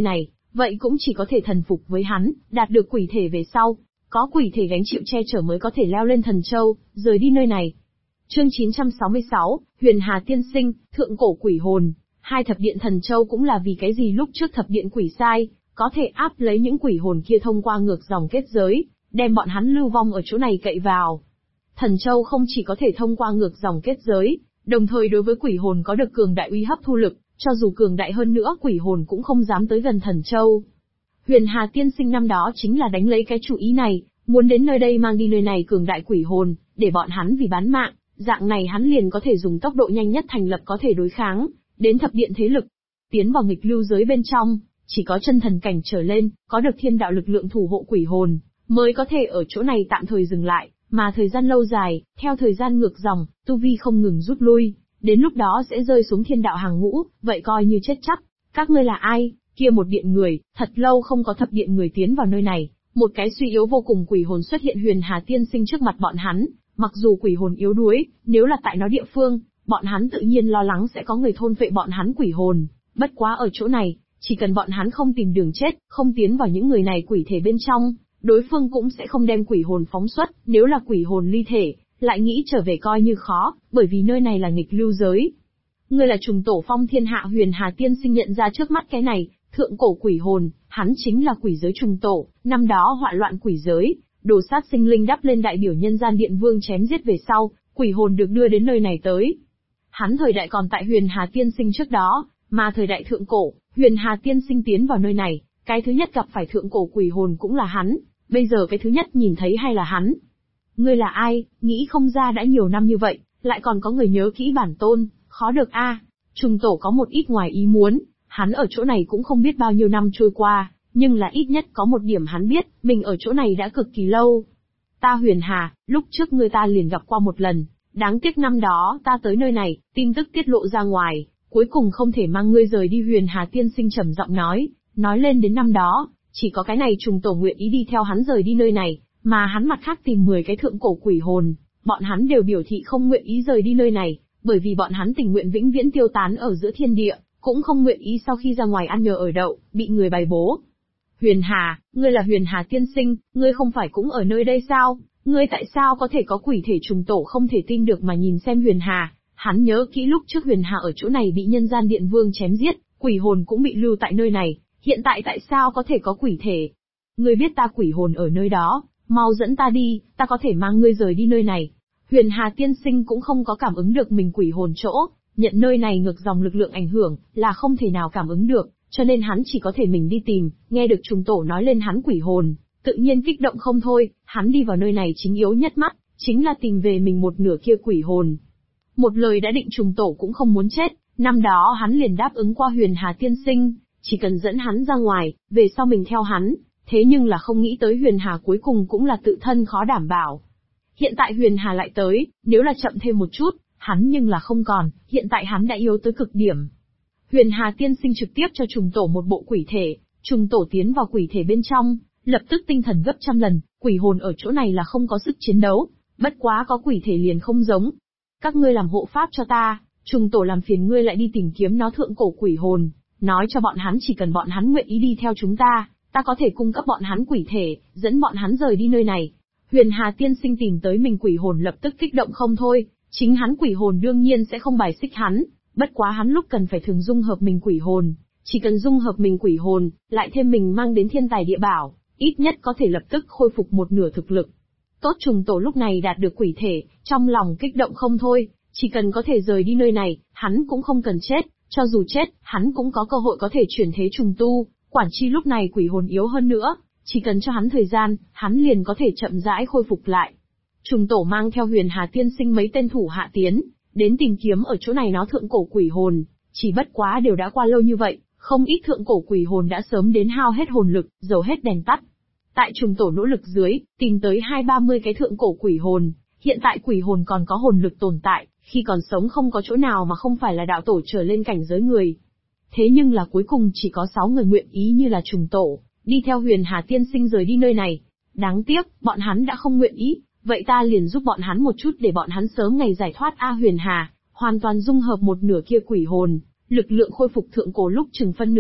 này, vậy cũng chỉ có thể thần phục với hắn, đạt được quỷ thể về sau, có quỷ thể gánh chịu che chở mới có thể leo lên thần châu, rời đi nơi này. Chương 966, Huyền Hà Tiên Sinh, Thượng Cổ Quỷ Hồn. Hai thập điện thần châu cũng là vì cái gì lúc trước thập điện quỷ sai, có thể áp lấy những quỷ hồn kia thông qua ngược dòng kết giới, đem bọn hắn lưu vong ở chỗ này cậy vào. Thần châu không chỉ có thể thông qua ngược dòng kết giới, đồng thời đối với quỷ hồn có được cường đại uy hấp thu lực, cho dù cường đại hơn nữa quỷ hồn cũng không dám tới gần thần châu. Huyền Hà Tiên Sinh năm đó chính là đánh lấy cái chủ ý này, muốn đến nơi đây mang đi nơi này cường đại quỷ hồn, để bọn hắn vì bán mạng, dạng này hắn liền có thể dùng tốc độ nhanh nhất thành lập có thể đối kháng đến thập điện thế lực. Tiến vào nghịch lưu giới bên trong, chỉ có chân thần cảnh trở lên, có được thiên đạo lực lượng thủ hộ quỷ hồn, mới có thể ở chỗ này tạm thời dừng lại, mà thời gian lâu dài, theo thời gian ngược dòng, tu vi không ngừng rút lui, đến lúc đó sẽ rơi xuống thiên đạo hàng ngũ, vậy coi như chết chắc. Các ngươi là ai? Kia một điện người, thật lâu không có thập điện người tiến vào nơi này, một cái suy yếu vô cùng quỷ hồn xuất hiện Huyền Hà Tiên Sinh trước mặt bọn hắn, mặc dù quỷ hồn yếu đuối, nếu là tại nó địa phương, bọn hắn tự nhiên lo lắng sẽ có người thôn phệ bọn hắn quỷ hồn, bất quá ở chỗ này, chỉ cần bọn hắn không tìm đường chết, không tiến vào những người này quỷ thể bên trong, đối phương cũng sẽ không đem quỷ hồn phóng xuất, nếu là quỷ hồn ly thể, lại nghĩ trở về coi như khó, bởi vì nơi này là nghịch lưu giới. Ngươi là trùng tổ phong thiên hạ. Huyền Hà Tiên Sinh nhận ra trước mắt cái này, thượng cổ quỷ hồn, hắn chính là quỷ giới trùng tổ, năm đó họa loạn quỷ giới, đồ sát sinh linh đắp lên đại biểu nhân gian điện vương chém giết về sau, quỷ hồn được đưa đến nơi này tới. Hắn thời đại còn tại Huyền Hà Tiên Sinh trước đó, mà thời đại thượng cổ, Huyền Hà Tiên Sinh tiến vào nơi này, cái thứ nhất gặp phải thượng cổ quỷ hồn cũng là hắn, bây giờ cái thứ nhất nhìn thấy hay là hắn. Ngươi là ai, nghĩ không ra đã nhiều năm như vậy, lại còn có người nhớ kỹ bản tôn, khó được a. Trùng tổ có một ít ngoài ý muốn, hắn ở chỗ này cũng không biết bao nhiêu năm trôi qua, nhưng là ít nhất có một điểm hắn biết, mình ở chỗ này đã cực kỳ lâu. Ta Huyền Hà, lúc trước ngươi ta liền gặp qua một lần, đáng tiếc năm đó ta tới nơi này, tin tức tiết lộ ra ngoài, cuối cùng không thể mang ngươi rời đi. Huyền Hà Tiên Sinh trầm giọng nói lên đến năm đó, chỉ có cái này trùng tổ nguyện ý đi theo hắn rời đi nơi này, mà hắn mặt khác tìm 10 cái thượng cổ quỷ hồn, bọn hắn đều biểu thị không nguyện ý rời đi nơi này, bởi vì bọn hắn tình nguyện vĩnh viễn tiêu tán ở giữa thiên địa, cũng không nguyện ý sau khi ra ngoài ăn nhờ ở đậu, bị người bài bố. Huyền Hà, ngươi là Huyền Hà Tiên Sinh, ngươi không phải cũng ở nơi đây sao? Ngươi tại sao có thể có quỷ thể? Trùng tổ không thể tin được mà nhìn xem Huyền Hà, hắn nhớ kỹ lúc trước Huyền Hà ở chỗ này bị nhân gian điện vương chém giết, quỷ hồn cũng bị lưu tại nơi này, hiện tại tại sao có thể có quỷ thể? Ngươi biết ta quỷ hồn ở nơi đó, mau dẫn ta đi, ta có thể mang ngươi rời đi nơi này. Huyền Hà Tiên Sinh cũng không có cảm ứng được mình quỷ hồn chỗ, nhận nơi này ngược dòng lực lượng ảnh hưởng, là không thể nào cảm ứng được, cho nên hắn chỉ có thể mình đi tìm, nghe được trùng tổ nói lên hắn quỷ hồn, tự nhiên kích động không thôi, hắn đi vào nơi này chính yếu nhất mắt, chính là tìm về mình một nửa kia quỷ hồn. Một lời đã định, trùng tổ cũng không muốn chết, năm đó hắn liền đáp ứng qua Huyền Hà Tiên Sinh, chỉ cần dẫn hắn ra ngoài, về sau mình theo hắn, thế nhưng là không nghĩ tới Huyền Hà cuối cùng cũng là tự thân khó đảm bảo. Hiện tại Huyền Hà lại tới, nếu là chậm thêm một chút, hắn nhưng là không còn, hiện tại hắn đã yếu tới cực điểm. Huyền Hà Tiên Sinh trực tiếp cho trùng tổ một bộ quỷ thể, trùng tổ tiến vào quỷ thể bên trong, lập tức tinh thần gấp trăm lần, quỷ hồn ở chỗ này là không có sức chiến đấu, bất quá có quỷ thể liền không giống. Các ngươi làm hộ pháp cho ta, trùng tổ làm phiền ngươi lại đi tìm kiếm nó thượng cổ quỷ hồn, nói cho bọn hắn chỉ cần bọn hắn nguyện ý đi theo chúng ta, ta có thể cung cấp bọn hắn quỷ thể, dẫn bọn hắn rời đi nơi này. Huyền Hà Tiên Sinh tìm tới mình quỷ hồn lập tức kích động không thôi, chính hắn quỷ hồn đương nhiên sẽ không bài xích hắn, bất quá hắn lúc cần phải thường dung hợp mình quỷ hồn, chỉ cần dung hợp mình quỷ hồn, lại thêm mình mang đến thiên tài địa bảo, ít nhất có thể lập tức khôi phục một nửa thực lực. Tốt, trùng tổ lúc này đạt được quỷ thể, trong lòng kích động không thôi, chỉ cần có thể rời đi nơi này, hắn cũng không cần chết, cho dù chết, hắn cũng có cơ hội có thể chuyển thế trùng tu, quản chi lúc này quỷ hồn yếu hơn nữa, chỉ cần cho hắn thời gian, hắn liền có thể chậm rãi khôi phục lại. Trùng tổ mang theo Huyền Hà Tiên Sinh mấy tên thủ hạ tiến, đến tìm kiếm ở chỗ này nó thượng cổ quỷ hồn, chỉ bất quá đều đã qua lâu như vậy, không ít thượng cổ quỷ hồn đã sớm đến hao hết hồn lực, dầu hết đèn tắt. Tại trùng tổ nỗ lực dưới, tìm tới 20-30 cái thượng cổ quỷ hồn, hiện tại quỷ hồn còn có hồn lực tồn tại, khi còn sống không có chỗ nào mà không phải là đạo tổ trở lên cảnh giới người. Thế nhưng là cuối cùng chỉ có 6 người nguyện ý như là trùng tổ, đi theo Huyền Hà Tiên Sinh rời đi nơi này. Đáng tiếc, bọn hắn đã không nguyện ý, vậy ta liền giúp bọn hắn một chút để bọn hắn sớm ngày giải thoát. Huyền Hà hoàn toàn dung hợp một nửa kia quỷ hồn, lực lượng khôi phục thượng cổ lúc chừng phân nửa,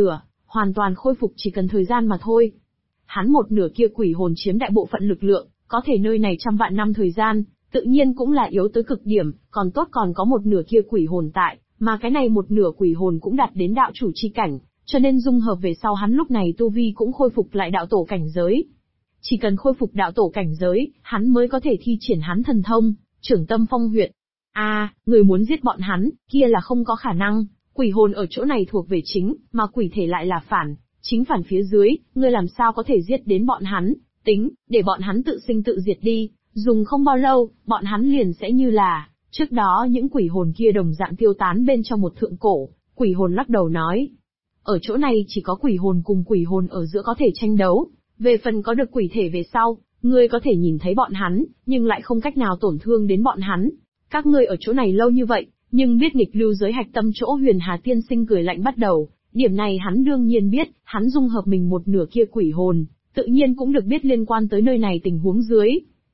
hoàn toàn khôi phục chỉ cần thời gian mà thôi. Hắn một nửa kia quỷ hồn chiếm đại bộ phận lực lượng, có thể nơi này trăm vạn năm thời gian, tự nhiên cũng là yếu tới cực điểm, còn tốt còn có một nửa kia quỷ hồn tại, mà cái này một nửa quỷ hồn cũng đạt đến đạo chủ chi cảnh, cho nên dung hợp về sau hắn lúc này tu vi cũng khôi phục lại đạo tổ cảnh giới. Chỉ cần khôi phục đạo tổ cảnh giới, hắn mới có thể thi triển hắn thần thông, Trưởng Tâm Phong Huyệt. Người muốn giết bọn hắn, kia là không có khả năng, quỷ hồn ở chỗ này thuộc về chính, mà quỷ thể lại là phản, chính phản phía dưới, ngươi làm sao có thể giết đến bọn hắn, tính, để bọn hắn tự sinh tự diệt đi, dùng không bao lâu, bọn hắn liền sẽ như là, trước đó những quỷ hồn kia đồng dạng tiêu tán bên trong một thượng cổ, quỷ hồn lắc đầu nói. Ở chỗ này chỉ có quỷ hồn cùng quỷ hồn ở giữa có thể tranh đấu, về phần có được quỷ thể về sau, ngươi có thể nhìn thấy bọn hắn, nhưng lại không cách nào tổn thương đến bọn hắn. Các ngươi ở chỗ này lâu như vậy, nhưng biết nghịch lưu giới hạch tâm chỗ Huyền Hà tiên sinh cười lạnh bắt đầu, điểm này hắn đương nhiên biết, hắn dung hợp mình một nửa kia quỷ hồn, tự nhiên cũng được biết liên quan tới nơi này tình huống dưới.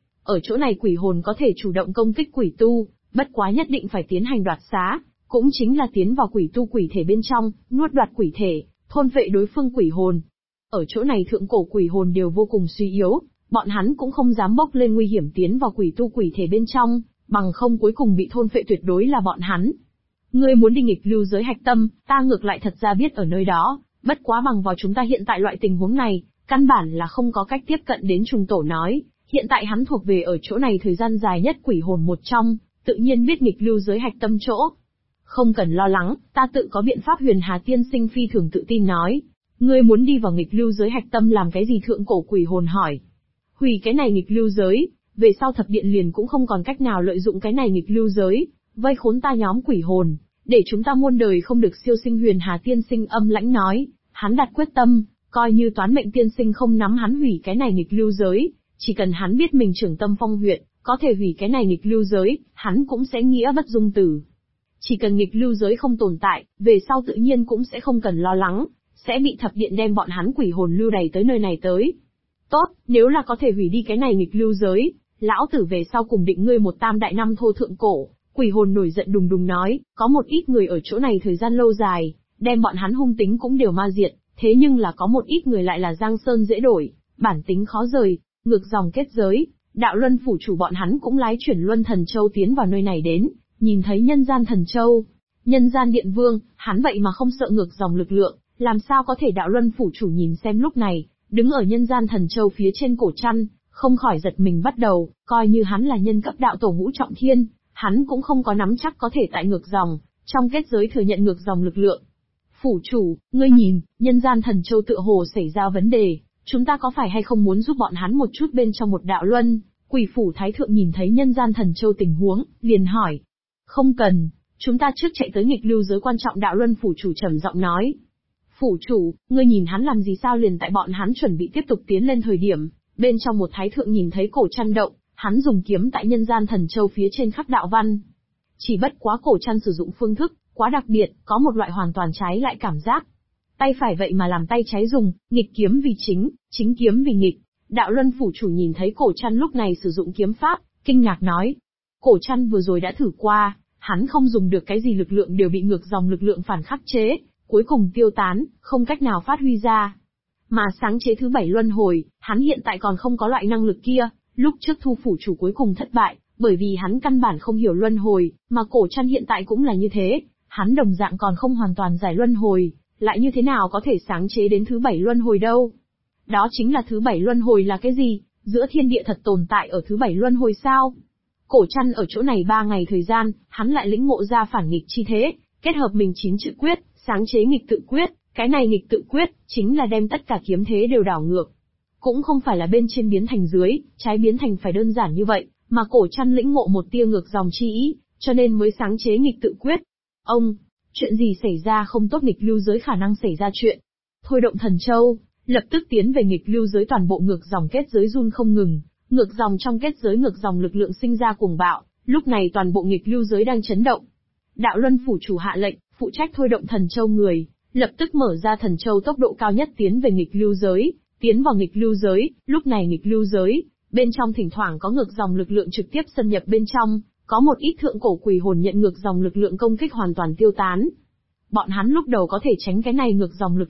Ở chỗ này quỷ hồn có thể chủ động công kích quỷ tu, bất quá nhất định phải tiến hành đoạt xá, cũng chính là tiến vào quỷ tu quỷ thể bên trong, nuốt đoạt quỷ thể, thôn phệ đối phương quỷ hồn. Ở chỗ này thượng cổ quỷ hồn đều vô cùng suy yếu, bọn hắn cũng không dám bốc lên nguy hiểm tiến vào quỷ tu quỷ thể bên trong, bằng không cuối cùng bị thôn phệ tuyệt đối là bọn hắn. Ngươi muốn đi nghịch lưu giới hạch tâm, ta ngược lại thật ra biết ở nơi đó, bất quá bằng vào chúng ta hiện tại loại tình huống này, căn bản là không có cách tiếp cận đến trùng tổ nói, hiện tại hắn thuộc về ở chỗ này thời gian dài nhất quỷ hồn một trong, tự nhiên biết nghịch lưu giới hạch tâm chỗ. Không cần lo lắng, ta tự có biện pháp. Huyền Hà tiên sinh phi thường tự tin nói. Ngươi muốn đi vào nghịch lưu giới hạch tâm làm cái gì? Thượng cổ quỷ hồn hỏi. Hủy cái này nghịch lưu giới, về sau thập điện liền cũng không còn cách nào lợi dụng cái này nghịch lưu giới, vây khốn ta nhóm quỷ hồn, để chúng ta muôn đời không được siêu sinh. Huyền Hà tiên sinh âm lãnh nói, hắn đặt quyết tâm, coi như toán mệnh tiên sinh không nắm hắn hủy cái này nghịch lưu giới, chỉ cần hắn biết mình Trưởng Tâm Phong Huyệt, có thể hủy cái này nghịch lưu giới, hắn cũng sẽ nghĩa bất dung tử. Chỉ cần nghịch lưu giới không tồn tại, về sau tự nhiên cũng sẽ không cần lo lắng, sẽ bị thập điện đem bọn hắn quỷ hồn lưu đày tới nơi này tới. Tốt, nếu là có thể hủy đi cái này nghịch lưu giới, lão tử về sau cùng định ngươi một tam đại năm thô thượng cổ. Quỷ hồn nổi giận đùng đùng nói, có một ít người ở chỗ này thời gian lâu dài, đem bọn hắn hung tính cũng đều ma diệt, thế nhưng là có một ít người lại là giang sơn dễ đổi, bản tính khó rời, ngược dòng kết giới, đạo luân phủ chủ bọn hắn cũng lái chuyển luân thần châu tiến vào nơi này đến, nhìn thấy nhân gian thần châu, nhân gian điện vương, hắn vậy mà không sợ ngược dòng lực lượng, làm sao có thể? Đạo luân phủ chủ nhìn xem lúc này, đứng ở nhân gian thần châu phía trên cổ chăn, không khỏi giật mình bắt đầu, coi như hắn là nhân cấp đạo tổ ngũ trọng thiên, hắn cũng không có nắm chắc có thể tại ngược dòng, trong kết giới thừa nhận ngược dòng lực lượng. Phủ chủ, ngươi nhìn, nhân gian thần châu tựa hồ xảy ra vấn đề, chúng ta có phải hay không muốn giúp bọn hắn một chút? Bên trong một đạo luân, quỷ phủ thái thượng nhìn thấy nhân gian thần châu tình huống, liền hỏi. Không cần, chúng ta trước chạy tới nghịch lưu giới quan trọng. Đạo luân phủ chủ trầm giọng nói. Phủ chủ, ngươi nhìn hắn làm gì sao? Liền tại bọn hắn chuẩn bị tiếp tục tiến lên thời điểm, bên trong một thái thượng nhìn thấy cổ chăn động, hắn dùng kiếm tại nhân gian thần châu phía trên khắc đạo văn. Chỉ bất quá cổ chăn sử dụng phương thức quá đặc biệt, có một loại hoàn toàn trái lại cảm giác. Tay phải vậy mà làm tay trái dùng, nghịch kiếm vì chính, chính kiếm vì nghịch. Đạo luân phủ chủ nhìn thấy cổ chăn lúc này sử dụng kiếm pháp, kinh ngạc nói. Cổ chăn vừa rồi đã thử qua, hắn không dùng được cái gì lực lượng đều bị ngược dòng lực lượng phản khắc chế, cuối cùng tiêu tán, không cách nào phát huy ra. Mà sáng chế thứ 7 luân hồi, hắn hiện tại còn không có loại năng lực kia, lúc trước thu phủ chủ cuối cùng thất bại, bởi vì hắn căn bản không hiểu luân hồi, mà cổ chăn hiện tại cũng là như thế, hắn đồng dạng còn không hoàn toàn giải luân hồi, lại như thế nào có thể sáng chế đến thứ 7 luân hồi đâu. Đó chính là thứ 7 luân hồi là cái gì? Giữa thiên địa thật tồn tại ở thứ 7 luân hồi sao? Cổ chăn ở chỗ này 3 ngày thời gian, hắn lại lĩnh ngộ ra phản nghịch chi thế, kết hợp mình 9 chữ quyết, sáng chế nghịch tự quyết, cái này nghịch tự quyết, chính là đem tất cả kiếm thế đều đảo ngược. Cũng không phải là bên trên biến thành dưới, trái biến thành phải đơn giản như vậy, mà cổ chăn lĩnh ngộ một tia ngược dòng chi ý, cho nên mới sáng chế nghịch tự quyết. Ông, chuyện gì xảy ra không tốt? Nghịch lưu giới khả năng xảy ra chuyện. Thôi động thần châu, lập tức tiến về nghịch lưu giới. Toàn bộ ngược dòng kết giới run không ngừng, ngược dòng trong kết giới ngược dòng lực lượng sinh ra cuồng bạo, lúc này toàn bộ nghịch lưu giới đang chấn động. Đạo luân phủ chủ hạ lệnh, phụ trách thôi động thần châu người, lập tức mở ra thần châu tốc độ cao nhất tiến về nghịch lưu giới, tiến vào nghịch lưu giới. Lúc này nghịch lưu giới, bên trong thỉnh thoảng có ngược dòng lực lượng trực tiếp xâm nhập bên trong, có một ít thượng cổ quỷ hồn nhận ngược dòng lực lượng công kích hoàn toàn tiêu tán. Bọn hắn lúc đầu có thể tránh cái này ngược dòng lực lượng,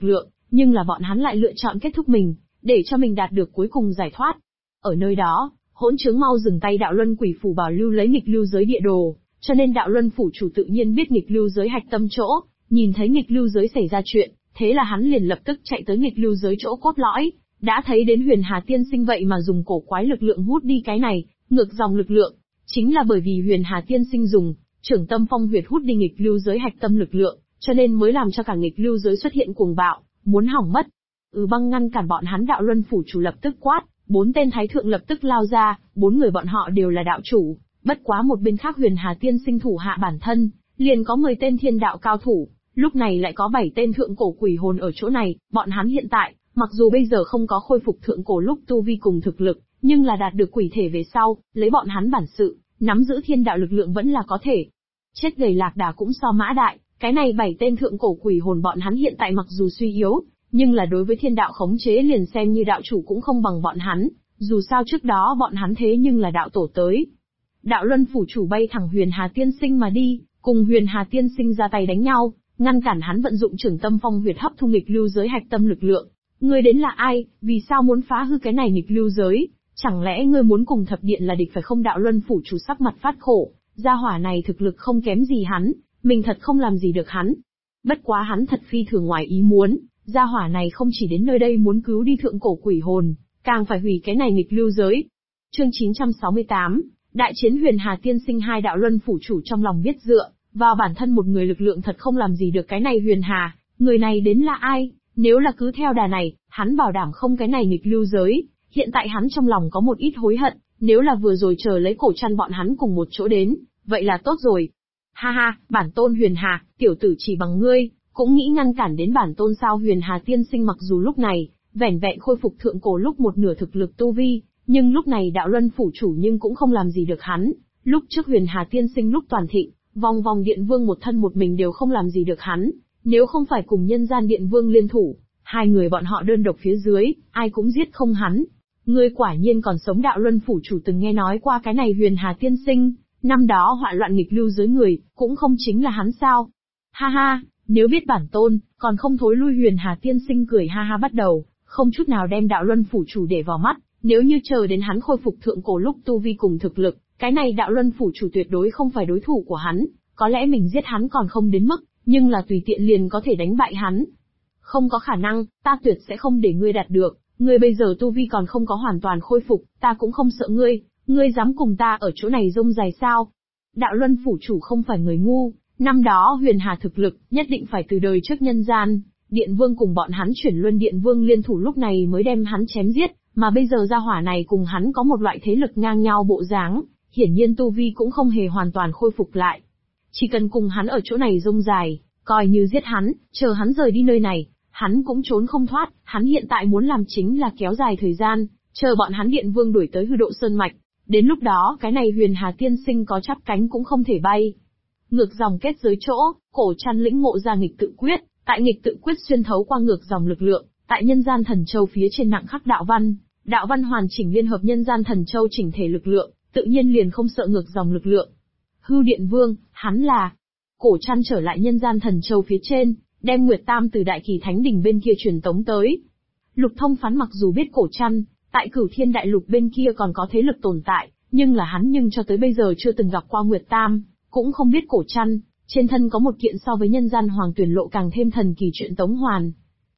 nhưng là bọn hắn lại lựa chọn kết thúc mình, để cho mình đạt được cuối cùng giải thoát. Ở nơi đó, hỗn chứng mau dừng tay đạo luân quỷ phủ bảo lưu lấy nghịch lưu giới địa đồ, cho nên đạo luân phủ chủ tự nhiên biết nghịch lưu giới hạch tâm chỗ, nhìn thấy nghịch lưu giới xảy ra chuyện, thế là hắn liền lập tức chạy tới nghịch lưu giới chỗ cốt lõi, đã thấy đến Huyền Hà tiên sinh vậy mà dùng cổ quái lực lượng hút đi cái này, ngược dòng lực lượng, chính là bởi vì Huyền Hà tiên sinh dùng Trưởng Tâm Phong huyệt hút đi nghịch lưu giới hạch tâm lực lượng, cho nên mới làm cho cả nghịch lưu giới xuất hiện cuồng bạo, muốn hỏng mất. Băng ngăn cản bọn hắn đạo luân phủ chủ lập tức quát, 4 tên thái thượng lập tức lao ra, 4 người bọn họ đều là đạo chủ, bất quá một bên khác Huyền Hà tiên sinh thủ hạ bản thân, liền có 10 tên thiên đạo cao thủ, lúc này lại có 7 tên thượng cổ quỷ hồn ở chỗ này, bọn hắn hiện tại, mặc dù bây giờ không có khôi phục thượng cổ lúc tu vi cùng thực lực, nhưng là đạt được quỷ thể về sau, lấy bọn hắn bản sự, nắm giữ thiên đạo lực lượng vẫn là có thể. Chết gầy lạc đà cũng so mã đại, cái này 7 tên thượng cổ quỷ hồn bọn hắn hiện tại mặc dù suy yếu, nhưng là đối với thiên đạo khống chế liền xem như đạo chủ cũng không bằng bọn hắn, dù sao trước đó bọn hắn thế nhưng là đạo tổ tới. Đạo luân phủ chủ bay thẳng Huyền Hà tiên sinh mà đi, cùng Huyền Hà tiên sinh ra tay đánh nhau, ngăn cản hắn vận dụng Trưởng Tâm Phong huyệt hấp thu nghịch lưu giới hạch tâm lực lượng. Ngươi đến là ai, vì sao muốn phá hư cái này nghịch lưu giới? Chẳng lẽ ngươi muốn cùng thập điện là địch phải không? Đạo luân phủ chủ sắc mặt phát khổ, gia hỏa này thực lực không kém gì hắn, mình thật không làm gì được hắn. Bất quá hắn thật phi thường ngoài ý muốn, gia hỏa này không chỉ đến nơi đây muốn cứu đi thượng cổ quỷ hồn, càng phải hủy cái này nghịch lưu giới. Chương 968, đại chiến Huyền Hà tiên sinh. Hai đạo luân phủ chủ trong lòng biết dựa vào bản thân một người lực lượng thật không làm gì được cái này Huyền Hà, người này đến là ai? Nếu là cứ theo đà này, hắn bảo đảm không cái này nghịch lưu giới. Hiện tại hắn trong lòng có một ít hối hận, nếu là vừa rồi chờ lấy cổ chăn bọn hắn cùng một chỗ đến, vậy là tốt rồi. Ha ha, bản tôn Huyền Hà, tiểu tử chỉ bằng ngươi, cũng nghĩ ngăn cản đến bản tôn sao? Huyền Hà tiên sinh mặc dù lúc này, vẻn vẹn khôi phục thượng cổ lúc một nửa thực lực tu vi, nhưng lúc này đạo luân phủ chủ nhưng cũng không làm gì được hắn. Lúc trước Huyền Hà tiên sinh lúc toàn thịnh, vòng vòng điện vương một thân một mình đều không làm gì được hắn, nếu không phải cùng nhân gian điện vương liên thủ, hai người bọn họ đơn độc phía dưới, ai cũng giết không hắn. Ngươi quả nhiên còn sống. Đạo luân phủ chủ từng nghe nói qua cái này Huyền Hà tiên sinh, năm đó hoạn loạn nghịch lưu giới người, cũng không chính là hắn sao? Ha ha, nếu biết bản tôn, còn không thối lui. Huyền Hà tiên sinh cười ha ha bắt đầu, không chút nào đem đạo luân phủ chủ để vào mắt, nếu như chờ đến hắn khôi phục thượng cổ lúc tu vi cùng thực lực, cái này đạo luân phủ chủ tuyệt đối không phải đối thủ của hắn, có lẽ mình giết hắn còn không đến mức, nhưng là tùy tiện liền có thể đánh bại hắn. Không có khả năng, ta tuyệt sẽ không để ngươi đạt được, ngươi bây giờ tu vi còn không có hoàn toàn khôi phục, ta cũng không sợ ngươi dám cùng ta ở chỗ này rông dài sao? Đạo luân phủ chủ không phải người ngu, năm đó Huyền Hà thực lực, nhất định phải từ đời trước nhân gian, điện vương cùng bọn hắn chuyển luân điện vương liên thủ lúc này mới đem hắn chém giết, mà bây giờ gia hỏa này cùng hắn có một loại thế lực ngang nhau bộ dáng, hiển nhiên tu vi cũng không hề hoàn toàn khôi phục lại. Chỉ cần cùng hắn ở chỗ này rông dài, coi như giết hắn, chờ hắn rời đi nơi này, hắn cũng trốn không thoát. Hắn hiện tại muốn làm chính là kéo dài thời gian, chờ bọn hắn điện vương đuổi tới Hư Độ Sơn Mạch. Đến lúc đó cái này Huyền Hà tiên sinh có chắp cánh cũng không thể bay. Ngược dòng kết giới chỗ, cổ chăn lĩnh ngộ ra nghịch tự quyết, tại nghịch tự quyết xuyên thấu qua ngược dòng lực lượng, tại nhân gian thần châu phía trên nặng khắc đạo văn hoàn chỉnh liên hợp nhân gian thần châu chỉnh thể lực lượng, tự nhiên liền không sợ ngược dòng lực lượng. Hư Điện Vương, hắn là. Cổ chăn trở lại nhân gian thần châu phía trên, đem Nguyệt Tam từ Đại Kỳ Thánh Đình bên kia truyền tống tới. Lục Thông Phán mặc dù biết cổ chăn, tại Cửu Thiên Đại Lục bên kia còn có thế lực tồn tại, nhưng là hắn cho tới bây giờ chưa từng gặp qua Nguyệt Tam, cũng không biết cổ chăn, trên thân có một kiện so với nhân gian hoàng tuyển lộ càng thêm thần kỳ chuyện tống hoàn.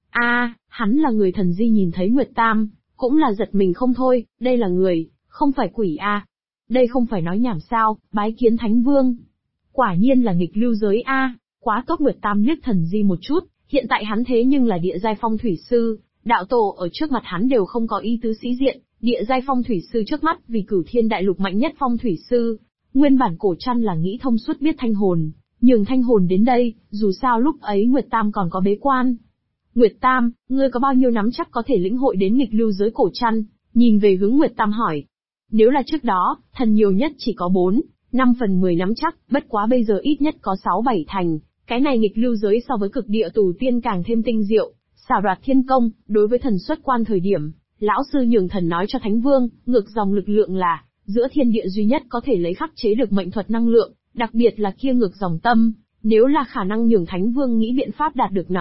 Hắn là người. Thần Di nhìn thấy Nguyệt Tam, cũng là giật mình không thôi, đây là người, không phải quỷ a. Đây không phải nói nhảm sao, bái kiến Thánh Vương. Quả nhiên là nghịch lưu giới a, quá tốt. Nguyệt Tam liếc Thần Di một chút, hiện tại hắn thế nhưng là địa giai phong thủy sư, đạo tổ ở trước mặt hắn đều không có ý tứ sĩ diện, địa giai phong thủy sư trước mắt vì Cửu Thiên Đại Lục mạnh nhất phong thủy sư. Nguyên bản cổ chăn là nghĩ thông suốt biết thanh hồn, nhường thanh hồn đến đây, dù sao lúc ấy Nguyệt Tam còn có bế quan. Nguyệt Tam, ngươi có bao nhiêu nắm chắc có thể lĩnh hội đến nghịch lưu giới? Cổ chăn nhìn về hướng Nguyệt Tam hỏi. Nếu là trước đó, thần nhiều nhất chỉ có 4-5/10 nắm chắc, bất quá bây giờ ít nhất có 6-7 thành. Cái này nghịch lưu giới so với cực địa tù tiên càng thêm tinh diệu, xảo đoạt thiên công. Đối với thần xuất quan thời điểm, lão sư nhường thần nói cho Thánh Vương, ngược dòng lực lượng là giữa thiên địa duy nhất có thể lấy khắc chế được mệnh thuật năng lượng, đặc biệt là kia ngược dòng tâm. Nếu là khả năng nhường Thánh Vương nghĩ biện pháp đạt được nó,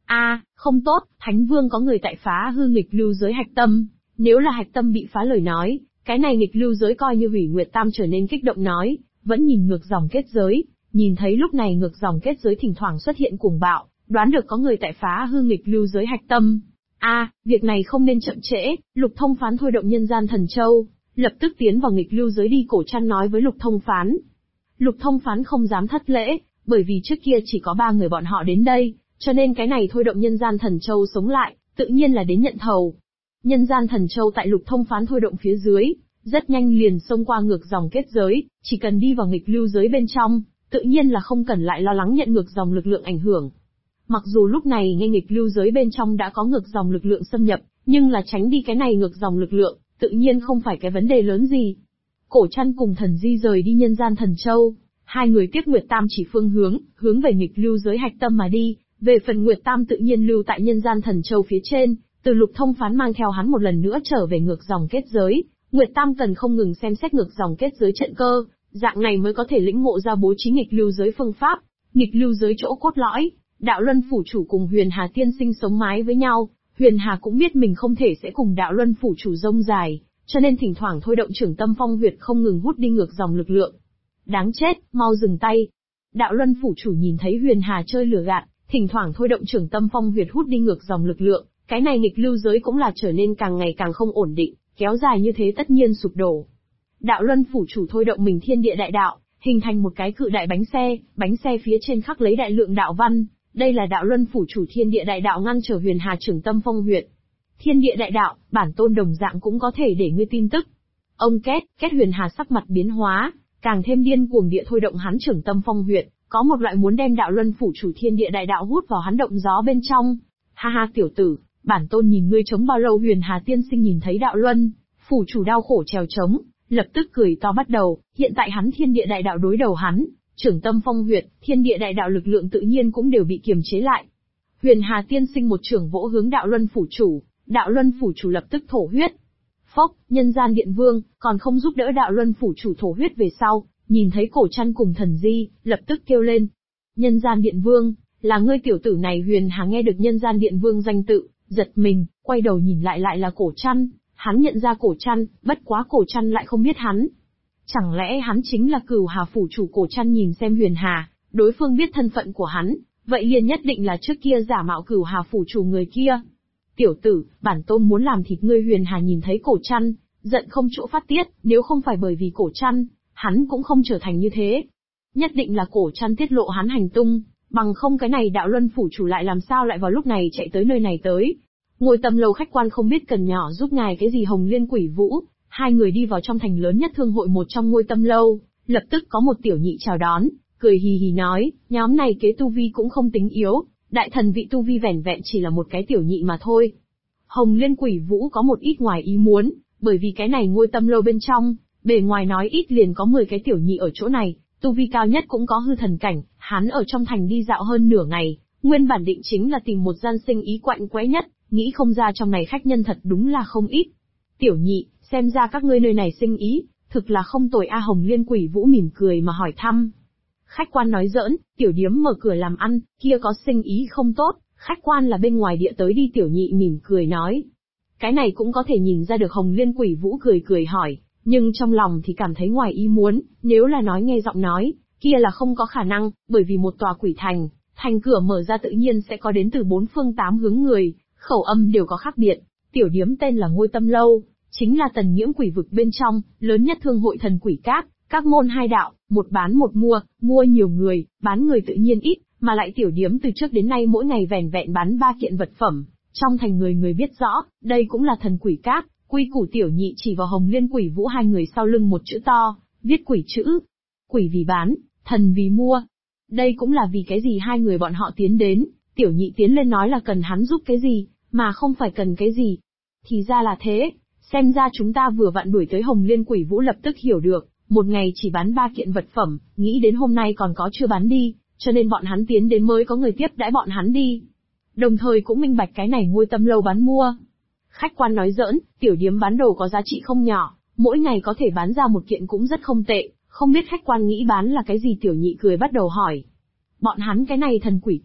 Không tốt, Thánh Vương có người tại phá hư nghịch lưu giới hạch tâm. Nếu là hạch tâm bị phá lời nói, cái này nghịch lưu giới coi như Hủy Nguyệt Tam trở nên kích động nói, vẫn nhìn ngược dòng kết giới, nhìn thấy lúc này ngược dòng kết giới thỉnh thoảng xuất hiện cuồng bạo, đoán được có người tại phá hư nghịch lưu giới hạch tâm. Việc này không nên chậm trễ, Lục Thông Phán thôi động nhân gian thần châu, lập tức tiến vào nghịch lưu giới đi. Cổ Trăn nói với Lục Thông Phán. Lục Thông Phán không dám thất lễ, bởi vì trước kia chỉ có 3 người bọn họ đến đây, cho nên cái này thôi động nhân gian thần châu sống lại, tự nhiên là đến nhận thầu. Nhân gian thần châu tại Lục Thông Phán thôi động phía dưới, rất nhanh liền xông qua ngược dòng kết giới, chỉ cần đi vào nghịch lưu giới bên trong, tự nhiên là không cần lại lo lắng nhận ngược dòng lực lượng ảnh hưởng. Mặc dù lúc này ngay nghịch lưu giới bên trong đã có ngược dòng lực lượng xâm nhập, nhưng là tránh đi cái này ngược dòng lực lượng, tự nhiên không phải cái vấn đề lớn gì. Cổ Trăn cùng Thần Di rời đi nhân gian thần châu, hai người tiếp Nguyệt Tam chỉ phương hướng về nghịch lưu giới hạch tâm mà đi. Về phần Nguyệt Tam tự nhiên lưu tại nhân gian thần châu phía trên, từ Lục Thông Phán mang theo hắn một lần nữa trở về ngược dòng kết giới. Nguyệt Tam cần không ngừng xem xét ngược dòng kết giới trận cơ, dạng này mới có thể lĩnh ngộ ra bố trí nghịch lưu giới phương pháp. Nghịch lưu giới chỗ cốt lõi, Đạo Luân Phủ Chủ cùng Huyền Hà Tiên Sinh sống mái với nhau, Huyền Hà cũng biết mình không thể sẽ cùng Đạo Luân Phủ Chủ rông dài, cho nên thỉnh thoảng thôi động Trưởng Tâm Phong huyệt không ngừng hút đi ngược dòng lực lượng. Đáng chết, mau dừng tay. Đạo Luân Phủ Chủ nhìn thấy Huyền Hà chơi lừa gạt, thỉnh thoảng thôi động Trưởng Tâm Phong huyệt hút đi ngược dòng lực lượng, cái này nghịch lưu giới cũng là trở nên càng ngày càng không ổn định, kéo dài như thế tất nhiên sụp đổ. Đạo Luân Phủ Chủ thôi động mình Thiên Địa Đại Đạo, hình thành một cái cự đại bánh xe phía trên khắc lấy đại lượng đạo văn, đây là Đạo Luân Phủ Chủ Thiên Địa Đại Đạo ngăn trở Huyền Hà Trưởng Tâm Phong huyệt. Thiên Địa Đại Đạo, bản tôn đồng dạng cũng có thể để ngươi tin tức. Ông két Huyền Hà sắc mặt biến hóa, càng thêm điên cuồng địa thôi động hắn Trưởng Tâm Phong huyệt, có một loại muốn đem Đạo Luân Phủ Chủ Thiên Địa Đại Đạo hút vào hắn động gió bên trong. Ha ha tiểu tử, bản tôn nhìn ngươi chống bao lâu. Huyền Hà Tiên Sinh nhìn thấy Đạo Luân Phủ Chủ đau khổ trèo trống, lập tức cười to bắt đầu, hiện tại hắn Thiên Địa Đại Đạo đối đầu hắn, Trưởng Tâm Phong huyệt, Thiên Địa Đại Đạo lực lượng tự nhiên cũng đều bị kiềm chế lại. Huyền Hà Tiên Sinh một trường vỗ hướng Đạo Luân Phủ Chủ, Đạo Luân Phủ Chủ lập tức thổ huyết. Phốc, Nhân Gian Điện Vương, còn không giúp đỡ Đạo Luân Phủ Chủ thổ huyết về sau, nhìn thấy Cổ Trăn cùng Thần Di, lập tức kêu lên. Nhân Gian Điện Vương, là ngươi tiểu tử này. Huyền Hà nghe được Nhân Gian Điện Vương danh tự, giật mình, quay đầu nhìn lại là Cổ Trăn, hắn nhận ra Cổ Trăn, bất quá Cổ Trăn lại không biết hắn. Chẳng lẽ hắn chính là Cửu Hà Phủ Chủ? Cổ Trăn nhìn xem Huyền Hà, đối phương biết thân phận của hắn, vậy liền nhất định là trước kia giả mạo Cửu Hà Phủ Chủ người kia. Tiểu tử, bản tôn muốn làm thịt ngươi. Huyền Hà nhìn thấy Cổ Trăn, giận không chỗ phát tiết, nếu không phải bởi vì Cổ Trăn, hắn cũng không trở thành như thế. Nhất định là Cổ Trăn tiết lộ hắn hành tung, bằng không cái này Đạo Luân Phủ Chủ lại làm sao lại vào lúc này chạy tới nơi này tới. Ngôi Tâm Lâu khách quan không biết cần nhỏ giúp ngài cái gì. Hồng Liên Quỷ Vũ, hai người đi vào trong thành lớn nhất thương hội một trong Ngôi Tâm Lâu, lập tức có một tiểu nhị chào đón, cười hì hì nói, nhóm này kế tu vi cũng không tính yếu, đại thần vị tu vi vẻn vẹn chỉ là một cái tiểu nhị mà thôi. Hồng Liên Quỷ Vũ có một ít ngoài ý muốn, bởi vì cái này Ngôi Tâm Lâu bên trong, bề ngoài nói ít liền có 10 cái tiểu nhị ở chỗ này, tu vi cao nhất cũng có hư thần cảnh. Hắn ở trong thành đi dạo hơn nửa ngày, nguyên bản định chính là tìm một gian sinh ý quạnh quẽ nhất, nghĩ không ra trong này khách nhân thật đúng là không ít. Tiểu nhị, xem ra các ngươi nơi này sinh ý, thực là không tồi a. Hồng Liên Quỷ Vũ mỉm cười mà hỏi thăm. Khách quan nói giỡn, tiểu điếm mở cửa làm ăn, kia có sinh ý không tốt, khách quan là bên ngoài địa tới đi. Tiểu nhị mỉm cười nói. Cái này cũng có thể nhìn ra được. Hồng Liên Quỷ Vũ cười hỏi, nhưng trong lòng thì cảm thấy ngoài ý muốn, nếu là nói nghe giọng nói, kia là không có khả năng, bởi vì một tòa quỷ thành, thành cửa mở ra tự nhiên sẽ có đến từ 4 phương 8 hướng người, khẩu âm đều có khác biệt. Tiểu điếm tên là Ngôi Tâm Lâu, chính là Tần Nhiễm quỷ vực bên trong, lớn nhất thương hội thần quỷ các môn hai đạo, một bán một mua nhiều người, bán người tự nhiên ít, mà lại tiểu điếm từ trước đến nay mỗi ngày vẻn vẹn bán 3 kiện vật phẩm, trong thành người biết rõ, đây cũng là thần quỷ các. Quy củ. Tiểu nhị chỉ vào Hồng Liên Quỷ Vũ hai người sau lưng một chữ to, viết quỷ chữ. Quỷ vì bán, thần vì mua. Đây cũng là vì cái gì hai người bọn họ tiến đến, tiểu nhị tiến lên nói là cần hắn giúp cái gì, mà không phải cần cái gì. Thì ra là thế, xem ra chúng ta vừa vặn đuổi tới. Hồng Liên Quỷ Vũ lập tức hiểu được, một ngày chỉ bán 3 kiện vật phẩm, nghĩ đến hôm nay còn có chưa bán đi, cho nên bọn hắn tiến đến mới có người tiếp đãi bọn hắn đi. Đồng thời cũng minh bạch cái này Ngôi Tâm Lâu bán mua. Khách quan nói giỡn, tiểu điếm bán đồ có giá trị không nhỏ, mỗi ngày có thể bán ra một kiện cũng rất không tệ, không biết khách quan nghĩ bán là cái gì. Tiểu nhị cười bắt đầu hỏi. Bọn hắn cái này thần quỷ các,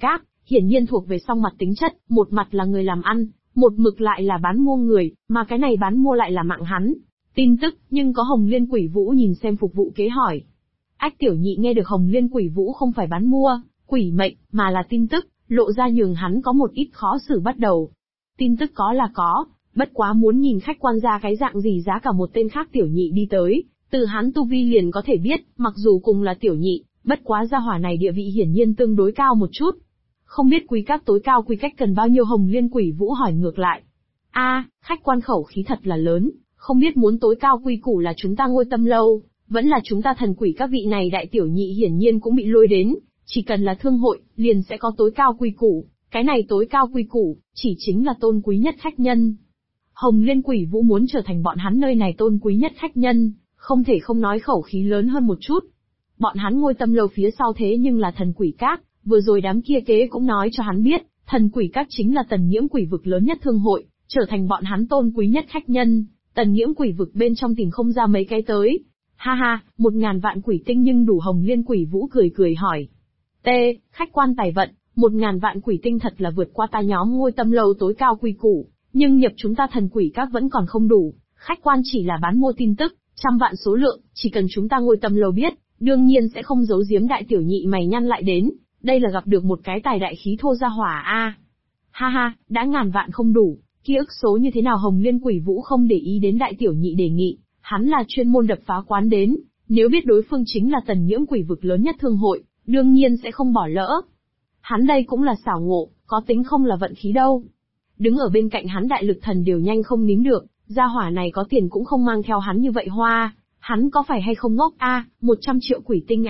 hiển nhiên thuộc về song mặt tính chất, một mặt là người làm ăn, một mực lại là bán mua người, mà cái này bán mua lại là mạng hắn. Tin tức, nhưng có Hồng Liên Quỷ Vũ nhìn xem Phục vụ kế hỏi. Ách Tiểu Nhị nghe được Hồng Liên Quỷ Vũ không phải bán mua, quỷ mệnh, mà là tin tức, lộ ra nhường hắn có một ít khó xử bắt đầu. Tin tức có là có, bất quá muốn nhìn khách quan ra cái dạng gì giá cả một tên khác Tiểu Nhị đi tới, từ hắn tu vi liền có thể biết, mặc dù cùng là Tiểu Nhị, bất quá gia hỏa này địa vị hiển nhiên tương đối cao một chút. Không biết quý các tối cao quy cách cần bao nhiêu? Hồng Liên Quỷ Vũ hỏi ngược lại. Khách quan khẩu khí thật là lớn, không biết muốn tối cao quy củ là chúng ta Ngôi Tâm Lâu, vẫn là chúng ta Thần Quỷ các vị này? Đại Tiểu Nhị hiển nhiên cũng bị lôi đến, chỉ cần là thương hội, liền sẽ có tối cao quy củ, cái này tối cao quy củ, chỉ chính là tôn quý nhất khách nhân. Hồng Liên Quỷ Vũ muốn trở thành bọn hắn nơi này tôn quý nhất khách nhân, không thể không nói khẩu khí lớn hơn một chút. Bọn hắn Ngôi Tâm Lâu phía sau thế nhưng là Thần Quỷ Các, vừa rồi đám kia kế cũng nói cho hắn biết, Thần Quỷ Các chính là Tần Nghiễm quỷ vực lớn nhất thương hội, trở thành bọn hắn tôn quý nhất khách nhân, Tần Nghiễm quỷ vực bên trong tìm không ra mấy cái tới. Ha ha, 1000 vạn quỷ tinh nhưng đủ? Hồng Liên Quỷ Vũ cười cười hỏi. Khách quan tài vận, 1000 vạn quỷ tinh thật là vượt qua ta nhóm Ngôi Tâm Lâu tối cao quy củ, nhưng nhập chúng ta Thần Quỷ Các vẫn còn không đủ, khách quan chỉ là bán mua tin tức, 100 vạn số lượng, chỉ cần chúng ta Ngôi Tâm Lâu biết, đương nhiên sẽ không giấu giếm. Đại Tiểu Nhị mày nhăn lại đến, đây là gặp được một cái tài đại khí thô gia hỏa a. Ha ha, đã 1000 vạn không đủ, kia ức số như thế nào? Hồng Liên Quỷ Vũ không để ý đến Đại Tiểu Nhị đề nghị, hắn là chuyên môn đập phá quán đến, nếu biết đối phương chính là Tần Nghiễm quỷ vực lớn nhất thương hội, đương nhiên sẽ không bỏ lỡ. Hắn đây cũng là xảo ngộ, có tính không là vận khí đâu. Đứng ở bên cạnh hắn Đại Lực Thần đều nhanh không nín được, gia hỏa này có tiền cũng không mang theo hắn như vậy hoa, hắn có phải hay không ngốc 100 triệu quỷ tinh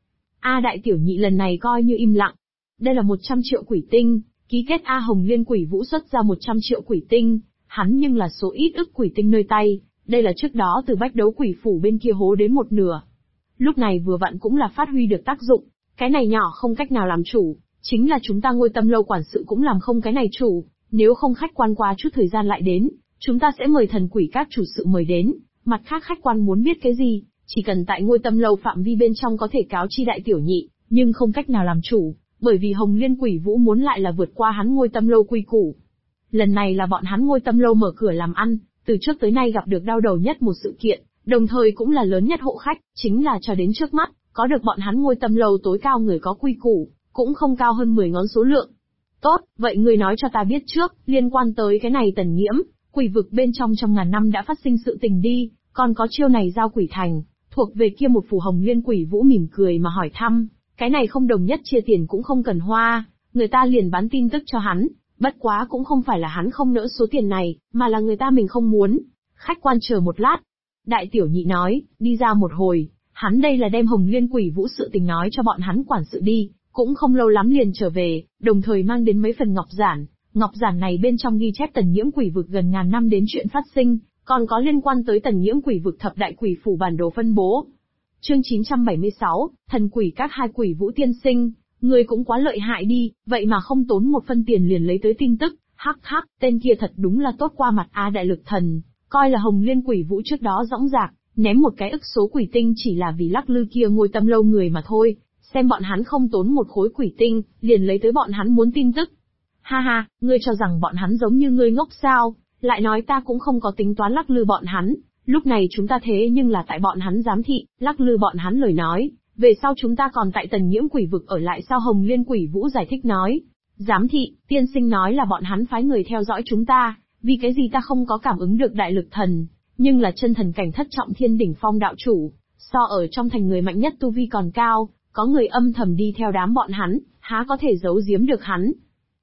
Đại Tiểu Nhị lần này coi như im lặng. Đây là 100 triệu quỷ tinh, ký kết Hồng Liên Quỷ Vũ xuất ra 100 triệu quỷ tinh, hắn nhưng là số ít ức quỷ tinh nơi tay, đây là trước đó từ Bách Đấu Quỷ Phủ bên kia hố đến một nửa. Lúc này vừa vặn cũng là phát huy được tác dụng, cái này nhỏ không cách nào làm chủ, chính là chúng ta Ngôi Tâm Lâu quản sự cũng làm không cái này chủ, nếu không khách quan qua chút thời gian lại đến, chúng ta sẽ mời Thần Quỷ Các chủ sự mời đến, mặt khác khách quan muốn biết cái gì, chỉ cần tại Ngôi Tâm Lâu phạm vi bên trong có thể cáo chi Đại Tiểu Nhị, nhưng không cách nào làm chủ, bởi vì Hồng Liên Quỷ Vũ muốn lại là vượt qua hắn Ngôi Tâm Lâu quy củ. Lần này là bọn hắn Ngôi Tâm Lâu mở cửa làm ăn, từ trước tới nay gặp được đau đầu nhất một sự kiện, đồng thời cũng là lớn nhất hộ khách, chính là cho đến trước mắt, có được bọn hắn Ngôi Tâm Lâu tối cao người có quy củ, cũng không cao hơn 10 ngón số lượng. Tốt, vậy ngươi nói cho ta biết trước, liên quan tới cái này Tần Nghiễm, quỷ vực bên trong 1000 năm đã phát sinh sự tình đi, còn có chiêu này giao quỷ thành, thuộc về kia một phủ. Hồng Liên Quỷ Vũ mỉm cười mà hỏi thăm, cái này không đồng nhất chia tiền cũng không cần hoa, người ta liền bán tin tức cho hắn, bất quá cũng không phải là hắn không nỡ số tiền này, mà là người ta mình không muốn. Khách quan chờ một lát. Đại Tiểu Nhị nói, đi ra một hồi, hắn đây là đem Hồng Liên Quỷ Vũ sự tình nói cho bọn hắn quản sự đi, cũng không lâu lắm liền trở về, đồng thời mang đến mấy phần ngọc giản. Ngọc giản này bên trong ghi chép Tần Nghiễm quỷ vực gần ngàn năm đến chuyện phát sinh, còn có liên quan tới Tần Nghiễm quỷ vực thập đại quỷ phủ bản đồ phân bố. Chương 976, Thần Quỷ Các hai Quỷ Vũ tiên sinh, người cũng quá lợi hại đi, vậy mà không tốn một phân tiền liền lấy tới tin tức, hắc hắc, tên kia thật đúng là tốt qua mặt Đại Lực Thần, coi là Hồng Liên Quỷ Vũ trước đó dõng dạc, ném một cái ức số quỷ tinh chỉ là vì lắc lư kia Ngôi Tâm Lâu người mà thôi, xem bọn hắn không tốn một khối quỷ tinh, liền lấy tới bọn hắn muốn tin tức. Ha ha, ngươi cho rằng bọn hắn giống như ngươi ngốc sao, lại nói ta cũng không có tính toán lắc lư bọn hắn, lúc này chúng ta thế nhưng là tại bọn hắn giám thị, lắc lư bọn hắn lời nói, về sau chúng ta còn tại Tần Nghiễm quỷ vực ở lại sao? Hồng Liên Quỷ Vũ giải thích nói, giám thị, tiên sinh nói là bọn hắn phái người theo dõi chúng ta, vì cái gì ta không có cảm ứng được. Đại Lực Thần, nhưng là chân thần cảnh thất trọng thiên đỉnh phong đạo chủ, so ở trong thành người mạnh nhất tu vi còn cao, có người âm thầm đi theo đám bọn hắn, há có thể giấu giếm được hắn.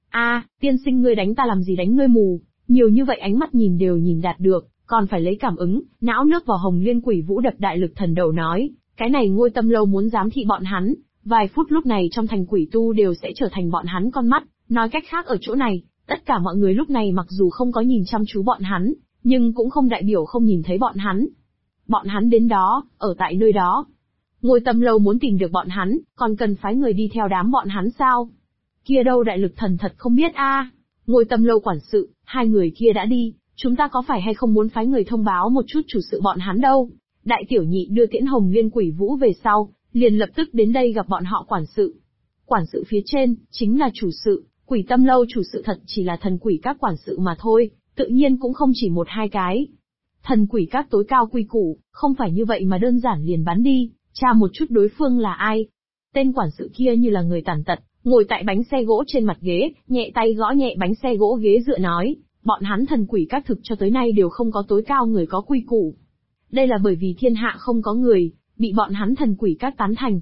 Tiên sinh ngươi đánh ta làm gì? Đánh ngươi mù, nhiều như vậy ánh mắt nhìn đều nhìn đạt được, còn phải lấy cảm ứng, não nước vào. Hồng Liên Quỷ Vũ đập Đại Lực Thần đầu nói, cái này Ngôi Tâm Lâu muốn giám thị bọn hắn, vài phút lúc này trong thành quỷ tu đều sẽ trở thành bọn hắn con mắt, nói cách khác ở chỗ này, tất cả mọi người lúc này mặc dù không có nhìn chăm chú bọn hắn, nhưng cũng không đại biểu không nhìn thấy bọn hắn. Bọn hắn đến đó, ở tại nơi đó. Ngôi Tâm Lâu muốn tìm được bọn hắn, còn cần phái người đi theo đám bọn hắn sao? Kia đâu? Đại Lực Thần thật không biết Ngôi Tâm Lâu quản sự, hai người kia đã đi, chúng ta có phải hay không muốn phái người thông báo một chút chủ sự bọn hắn đâu? Đại Tiểu Nhị đưa tiễn Hồng Liên Quỷ Vũ về sau, liền lập tức đến đây gặp bọn họ quản sự. Quản sự phía trên, chính là chủ sự, Quỷ Tâm Lâu chủ sự thật chỉ là thần quỷ các quản sự mà thôi, tự nhiên cũng không chỉ một hai cái. Thần quỷ các tối cao quy củ, không phải như vậy mà đơn giản liền bắn đi, tra một chút đối phương là ai. Tên quản sự kia như là người tàn tật, ngồi tại bánh xe gỗ trên mặt ghế, nhẹ tay gõ nhẹ bánh xe gỗ ghế dựa nói, bọn hắn thần quỷ các thực cho tới nay đều không có tối cao người có quy củ. Đây là bởi vì thiên hạ không có người, bị bọn hắn thần quỷ các tán thành.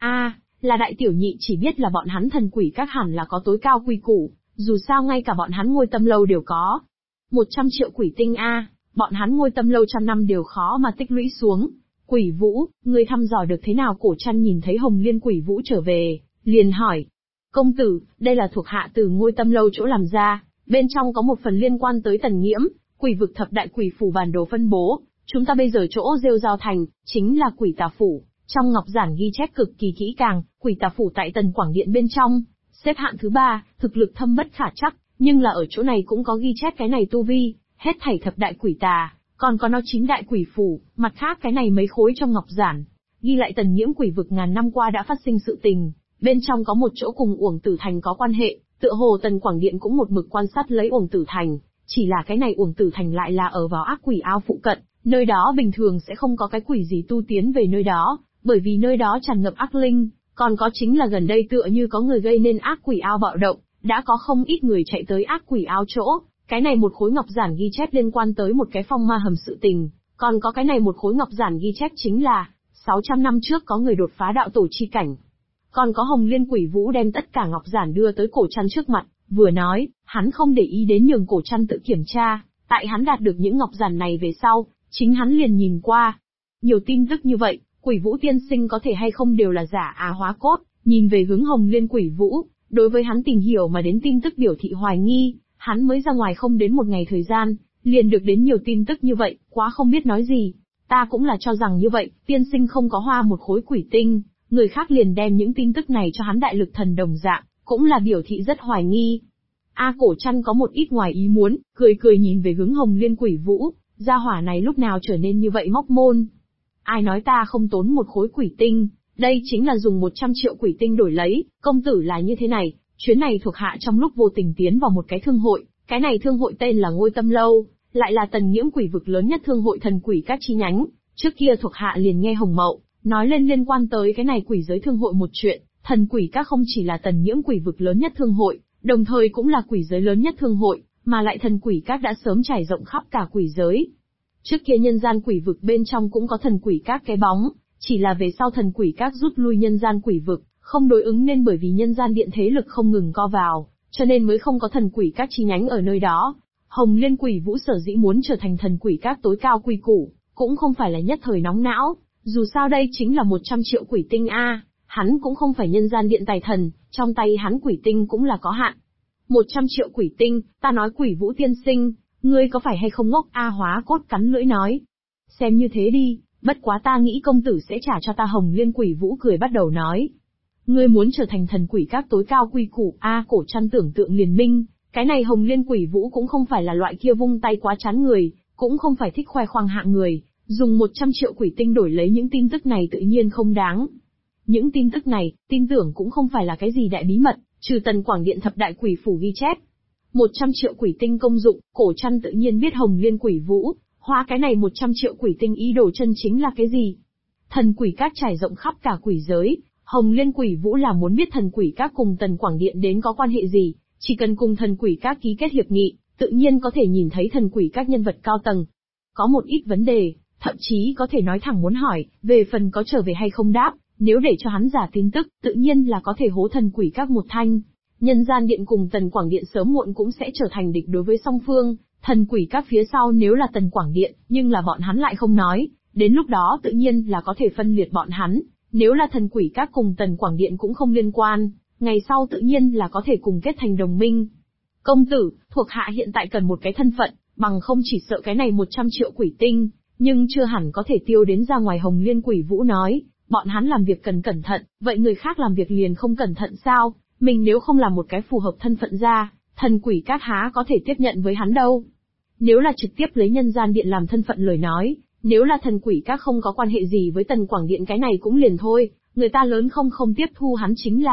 Là đại tiểu nhị chỉ biết là bọn hắn thần quỷ các hẳn là có tối cao quy củ, dù sao ngay cả bọn hắn Ngôi Tâm Lâu đều có. 100 triệu quỷ tinh bọn hắn Ngôi Tâm Lâu trăm năm đều khó mà tích lũy xuống. Quỷ Vũ, ngươi thăm dò được thế nào? Cổ Trăn nhìn thấy Hồng Liên Quỷ Vũ trở về, liền hỏi. Công tử, đây là thuộc hạ từ Ngôi Tâm Lâu chỗ làm ra, bên trong có một phần liên quan tới Tần Nghiễm, quỷ vực thập đại quỷ phủ bản đồ phân bố, chúng ta bây giờ chỗ rêu giao thành, chính là quỷ tà phủ. Trong ngọc giản ghi chép cực kỳ kỹ càng, quỷ tà phủ tại Tần Quảng Điện bên trong, xếp hạng thứ 3, thực lực thâm bất khả trắc, nhưng là ở chỗ này cũng có ghi chép cái này tu vi, hết thảy thập đại quỷ tà, còn có nó 9 đại quỷ phủ, mặt khác cái này mấy khối trong ngọc giản, ghi lại Tần Nghiễm quỷ vực ngàn năm qua đã phát sinh sự tình, bên trong có một chỗ cùng Uổng Tử Thành có quan hệ, tựa hồ Tần Quảng Điện cũng một mực quan sát lấy Uổng Tử Thành, chỉ là cái này Uổng Tử Thành lại là ở vào ác quỷ ao phụ cận, nơi đó bình thường sẽ không có cái quỷ gì tu tiến về nơi đó, bởi vì nơi đó tràn ngập ác linh, còn có chính là gần đây tựa như có người gây nên ác quỷ ao bạo động, đã có không ít người chạy tới ác quỷ ao chỗ. Cái này một khối ngọc giản ghi chép liên quan tới một cái phong ma hầm sự tình, còn có cái này một khối ngọc giản ghi chép chính là 600 năm trước có người đột phá đạo tổ chi cảnh. Còn có Hồng Liên Quỷ Vũ đem tất cả ngọc giản đưa tới Cổ Trăn trước mặt, vừa nói, hắn không để ý đến nhường Cổ Trăn tự kiểm tra, tại hắn đạt được những ngọc giản này về sau, chính hắn liền nhìn qua. Nhiều tin tức như vậy, Quỷ Vũ tiên sinh có thể hay không đều là giả hóa cốt, nhìn về hướng Hồng Liên Quỷ Vũ, đối với hắn tìm hiểu mà đến tin tức biểu thị hoài nghi, hắn mới ra ngoài không đến một ngày thời gian, liền được đến nhiều tin tức như vậy, quá không biết nói gì. Ta cũng là cho rằng như vậy, tiên sinh không có hoa một khối quỷ tinh, người khác liền đem những tin tức này cho hắn đại lực thần đồng dạng, cũng là biểu thị rất hoài nghi. Cổ Trăn có một ít ngoài ý muốn, cười cười nhìn về hướng Hồng Liên Quỷ Vũ, gia hỏa này lúc nào trở nên như vậy móc môn. Ai nói ta không tốn một khối quỷ tinh, đây chính là dùng 100 triệu quỷ tinh đổi lấy, công tử là như thế này, chuyến này thuộc hạ trong lúc vô tình tiến vào một cái thương hội, cái này thương hội tên là Ngôi Tâm Lâu, lại là Tần Nghiễm quỷ vực lớn nhất thương hội thần quỷ các chi nhánh, trước kia thuộc hạ liền nghe Hồng Mậu nói lên liên quan tới cái này quỷ giới thương hội một chuyện, thần quỷ các không chỉ là Tần Nghiễm quỷ vực lớn nhất thương hội, đồng thời cũng là quỷ giới lớn nhất thương hội, mà lại thần quỷ các đã sớm trải rộng khắp cả quỷ giới. Trước kia nhân gian quỷ vực bên trong cũng có thần quỷ các cái bóng, chỉ là về sau thần quỷ các rút lui nhân gian quỷ vực, không đối ứng nên bởi vì nhân gian điện thế lực không ngừng co vào, cho nên mới không có thần quỷ các chi nhánh ở nơi đó. Hồng Liên Quỷ Vũ sở dĩ muốn trở thành thần quỷ các tối cao quy củ, cũng không phải là nhất thời nóng não, dù sao đây chính là 100 triệu quỷ tinh hắn cũng không phải nhân gian điện tài thần, trong tay hắn quỷ tinh cũng là có hạn. 100 triệu quỷ tinh, ta nói Quỷ Vũ tiên sinh, ngươi có phải hay không ngốc? Hóa cốt cắn lưỡi nói. Xem như thế đi, bất quá ta nghĩ công tử sẽ trả cho ta. Hồng Liên Quỷ Vũ cười bắt đầu nói. Ngươi muốn trở thành thần quỷ các tối cao quy củ, Cổ Trăn tưởng tượng liền minh, cái này Hồng Liên Quỷ Vũ cũng không phải là loại kia vung tay quá chán người, cũng không phải thích khoe khoang hạng người, dùng 100 triệu quỷ tinh đổi lấy những tin tức này tự nhiên không đáng. Những tin tức này, tin tưởng cũng không phải là cái gì đại bí mật, trừ Tần Quảng Điện thập đại quỷ phủ ghi chép. 100 triệu quỷ tinh công dụng, Cổ Trăn tự nhiên biết Hồng Liên Quỷ Vũ, hoa cái này 100 triệu quỷ tinh ý đồ chân chính là cái gì. Thần quỷ các trải rộng khắp cả quỷ giới, Hồng Liên Quỷ Vũ là muốn biết thần quỷ các cùng Tần Quảng Điện đến có quan hệ gì, chỉ cần cùng thần quỷ các ký kết hiệp nghị, tự nhiên có thể nhìn thấy thần quỷ các nhân vật cao tầng. Có một ít vấn đề, thậm chí có thể nói thẳng muốn hỏi, về phần có trở về hay không đáp, nếu để cho hắn giả tin tức, tự nhiên là có thể hố thần quỷ các một thanh. Nhân gian điện cùng Tần Quảng Điện sớm muộn cũng sẽ trở thành địch đối với song phương, thần quỷ các phía sau nếu là Tần Quảng Điện, nhưng là bọn hắn lại không nói, đến lúc đó tự nhiên là có thể phân liệt bọn hắn, nếu là thần quỷ các cùng Tần Quảng Điện cũng không liên quan, ngày sau tự nhiên là có thể cùng kết thành đồng minh. Công tử, thuộc hạ hiện tại cần một cái thân phận, bằng không chỉ sợ cái này 100 triệu quỷ tinh, nhưng chưa hẳn có thể tiêu đến ra ngoài. Hồng Liên Quỷ Vũ nói, bọn hắn làm việc cần cẩn thận, vậy người khác làm việc liền không cẩn thận sao? Mình nếu không làm một cái phù hợp thân phận ra, thần quỷ các há có thể tiếp nhận với hắn đâu. Nếu là trực tiếp lấy nhân gian điện làm thân phận lời nói, nếu là thần quỷ các không có quan hệ gì với Tần Quảng Điện cái này cũng liền thôi, người ta lớn không tiếp thu hắn chính là,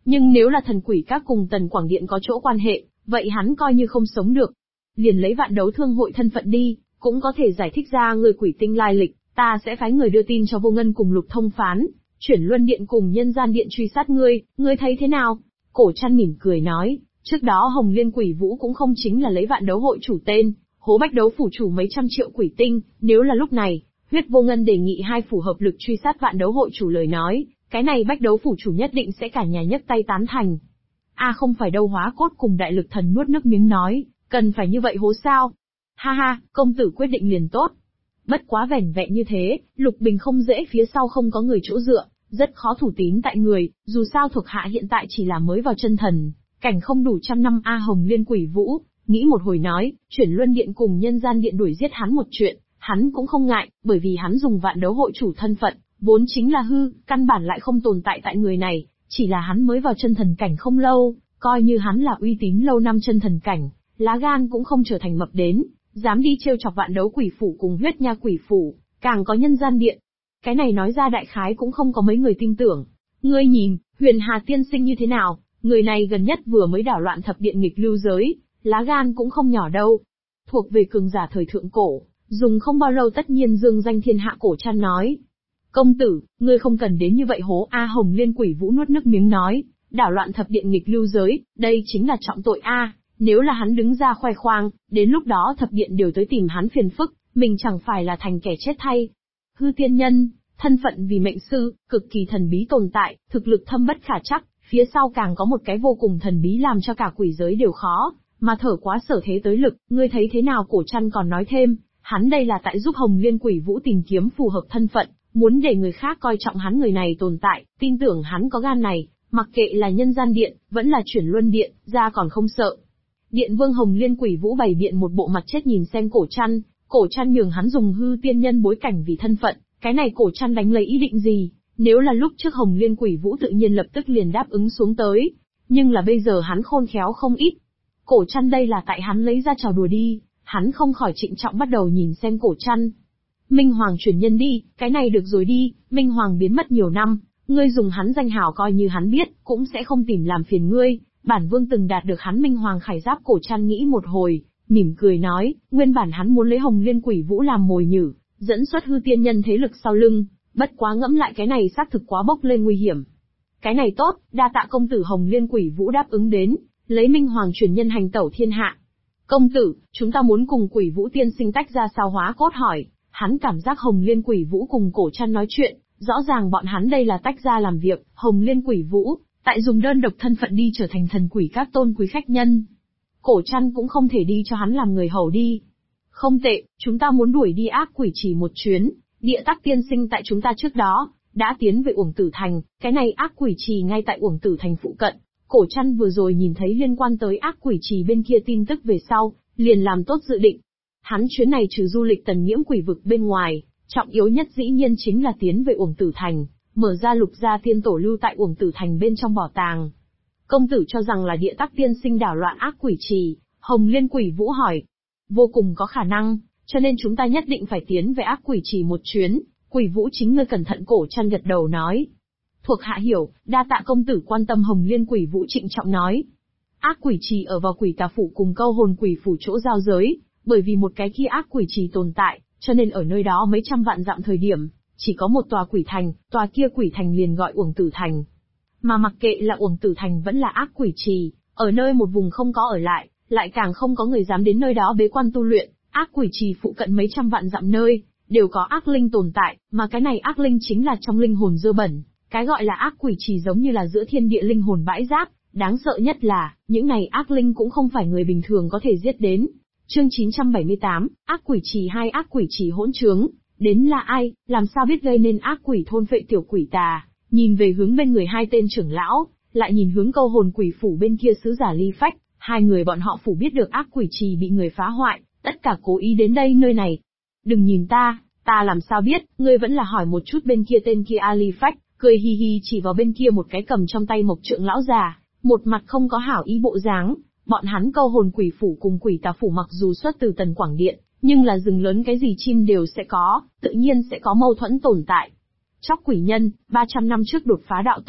Nhưng nếu là thần quỷ các cùng Tần Quảng Điện có chỗ quan hệ, vậy hắn coi như không sống được. Liền lấy Vạn Đấu Thương hội thân phận đi, cũng có thể giải thích ra người quỷ tinh lai lịch, ta sẽ phái người đưa tin cho Vô Ngân cùng Lục Thông Phán, chuyển Luân Điện cùng Nhân Gian Điện truy sát ngươi thấy thế nào? Cổ Trăn mỉm cười nói, trước đó Hồng Liên Quỷ Vũ cũng không chính là lấy Vạn Đấu hội chủ tên, hố Bách Đấu phủ chủ mấy trăm triệu quỷ tinh, nếu là lúc này, Huyết Vô Ngân đề nghị hai phủ hợp lực truy sát Vạn Đấu hội chủ lời nói, cái này Bách Đấu phủ chủ nhất định sẽ cả nhà nhấc tay tán thành. Không phải đâu, Hóa Cốt cùng Đại Lực Thần nuốt nước miếng nói, cần phải như vậy hố sao? Ha ha, công tử quyết định liền tốt. Bất quá vẻn vẹn như thế, Lục Bình không dễ, phía sau không có người chỗ dựa, rất khó thủ tín tại người, dù sao thuộc hạ hiện tại chỉ là mới vào chân thần, cảnh không đủ trăm năm. Hồng Liên Quỷ Vũ, nghĩ một hồi nói, chuyển Luân Điện cùng Nhân Gian Điện đuổi giết hắn một chuyện, hắn cũng không ngại, bởi vì hắn dùng Vạn Đấu hội chủ thân phận, vốn chính là hư, căn bản lại không tồn tại tại người này, chỉ là hắn mới vào chân thần cảnh không lâu, coi như hắn là uy tín lâu năm chân thần cảnh, lá gan cũng không trở thành mập đến, dám đi trêu chọc Vạn Đấu Quỷ phủ cùng Huyết Nha Quỷ phủ, càng có Nhân Gian Điện. Cái này nói ra đại khái cũng không có mấy người tin tưởng. Ngươi nhìn, Huyền Hà tiên sinh như thế nào, người này gần nhất vừa mới đảo loạn thập điện nghịch lưu giới, lá gan cũng không nhỏ đâu. Thuộc về cường giả thời thượng cổ, dùng không bao lâu tất nhiên dương danh thiên hạ. Cổ Trăn nói, công tử, ngươi không cần đến như vậy hố. Hồng Liên Quỷ Vũ nuốt nước miếng nói, đảo loạn thập điện nghịch lưu giới, đây chính là trọng tội nếu là hắn đứng ra khoe khoang, đến lúc đó thập điện đều tới tìm hắn phiền phức, mình chẳng phải là thành kẻ chết thay. Hư tiên nhân, thân phận vì mệnh sư, cực kỳ thần bí tồn tại, thực lực thâm bất khả trắc, phía sau càng có một cái vô cùng thần bí làm cho cả quỷ giới đều khó, mà thở quá sở thế tới lực. Ngươi thấy thế nào? Cổ Trăn còn nói thêm, hắn đây là tại giúp Hồng Liên Quỷ Vũ tìm kiếm phù hợp thân phận, muốn để người khác coi trọng hắn, người này tồn tại, tin tưởng hắn có gan này, mặc kệ là Nhân Gian Điện, vẫn là chuyển Luân Điện, ra còn không sợ. Điện Vương Hồng Liên Quỷ Vũ bày biện một bộ mặt chết nhìn xem Cổ Trăn nhường hắn dùng hư tiên nhân bối cảnh vì thân phận, cái này Cổ Trăn đánh lấy ý định gì? Nếu là lúc trước Hồng Liên Quỷ Vũ tự nhiên lập tức liền đáp ứng xuống tới, nhưng là bây giờ hắn khôn khéo không ít. Cổ Trăn đây là tại hắn lấy ra trò đùa đi, hắn không khỏi trịnh trọng bắt đầu nhìn xem Cổ Trăn. Minh Hoàng chuyển nhân đi, cái này được rồi đi, Minh Hoàng biến mất nhiều năm, ngươi dùng hắn danh hào coi như hắn biết, cũng sẽ không tìm làm phiền ngươi. Bản vương từng đạt được hắn Minh Hoàng khải giáp. Cổ Trăn nghĩ một hồi, mỉm cười nói, nguyên bản hắn muốn lấy Hồng Liên Quỷ Vũ làm mồi nhử, dẫn xuất hư tiên nhân thế lực sau lưng, bất quá ngẫm lại cái này xác thực quá bốc lên nguy hiểm. Cái này tốt, đa tạ công tử. Hồng Liên Quỷ Vũ đáp ứng đến, lấy Minh Hoàng truyền nhân hành tẩu thiên hạ. Công tử, chúng ta muốn cùng Quỷ Vũ tiên sinh tách ra sao? Hóa Cốt hỏi, hắn cảm giác Hồng Liên Quỷ Vũ cùng Cổ Trăn nói chuyện, rõ ràng bọn hắn đây là tách ra làm việc. Hồng Liên Quỷ Vũ tại dùng đơn độc thân phận đi trở thành thần quỷ các tôn quý khách nhân. Cổ Trăn cũng không thể đi cho hắn làm người hầu đi. Không tệ, chúng ta muốn đuổi đi ác quỷ chỉ một chuyến. Địa Tắc tiên sinh tại chúng ta trước đó đã tiến về Uổng Tử Thành, cái này ác quỷ trì ngay tại Uổng Tử Thành phụ cận. Cổ Trăn vừa rồi nhìn thấy liên quan tới ác quỷ trì bên kia tin tức về sau, liền làm tốt dự định. Hắn chuyến này trừ du lịch Tần Nghiễm quỷ vực bên ngoài, trọng yếu nhất dĩ nhiên chính là tiến về Uổng Tử Thành, mở ra Lục gia tiên tổ lưu tại Uổng Tử Thành bên trong bảo tàng. Công tử cho rằng là Địa Tắc tiên sinh đảo loạn ác quỷ trì? Hồng Liên Quỷ Vũ hỏi. Vô cùng có khả năng, cho nên chúng ta nhất định phải tiến về ác quỷ trì một chuyến. Quỷ Vũ chính ngươi cẩn thận. Cổ Trăn gật đầu nói. Thuộc hạ hiểu, đa tạ công tử quan tâm. Hồng Liên Quỷ Vũ trịnh trọng nói. Ác quỷ trì ở vào Quỷ Tà phủ cùng Câu Hồn quỷ phủ chỗ giao giới, bởi vì một cái kia ác quỷ trì tồn tại, cho nên ở nơi đó mấy trăm vạn dặm thời điểm, chỉ có một tòa quỷ thành, tòa kia quỷ thành liền gọi Uổng Tử Thành. Mà mặc kệ là Uổng Tử Thành vẫn là ác quỷ trì, ở nơi một vùng không có ở lại càng không có người dám đến nơi đó bế quan tu luyện. Ác quỷ trì phụ cận mấy trăm vạn dặm nơi, đều có ác linh tồn tại, mà cái này ác linh chính là trong linh hồn dơ bẩn. Cái gọi là ác quỷ trì giống như là giữa thiên địa linh hồn bãi rác, đáng sợ nhất là, những này ác linh cũng không phải người bình thường có thể giết đến. Chương 978, ác quỷ trì 2. Ác quỷ trì hỗn trướng, đến là ai, làm sao biết gây nên ác quỷ thôn phệ tiểu quỷ tà? Nhìn về hướng bên người hai tên trưởng lão, lại nhìn hướng Câu Hồn quỷ phủ bên kia sứ giả Ly Phách, hai người bọn họ phủ biết được ác quỷ trì bị người phá hoại, tất cả cố ý đến đây nơi này. Đừng nhìn ta làm sao biết, ngươi vẫn là hỏi một chút bên kia. Tên kia Ly Phách cười hi hi chỉ vào bên kia một cái cầm trong tay mộc trượng lão già, một mặt không có hảo ý bộ dáng. Bọn hắn Câu Hồn quỷ phủ cùng Quỷ Tà phủ mặc dù xuất từ Tần Quảng Điện, nhưng là rừng lớn cái gì chim đều sẽ có, tự nhiên sẽ có mâu thuẫn tồn tại. Chóc quỷ nhân, 300 năm trước đột phá đạo tổ,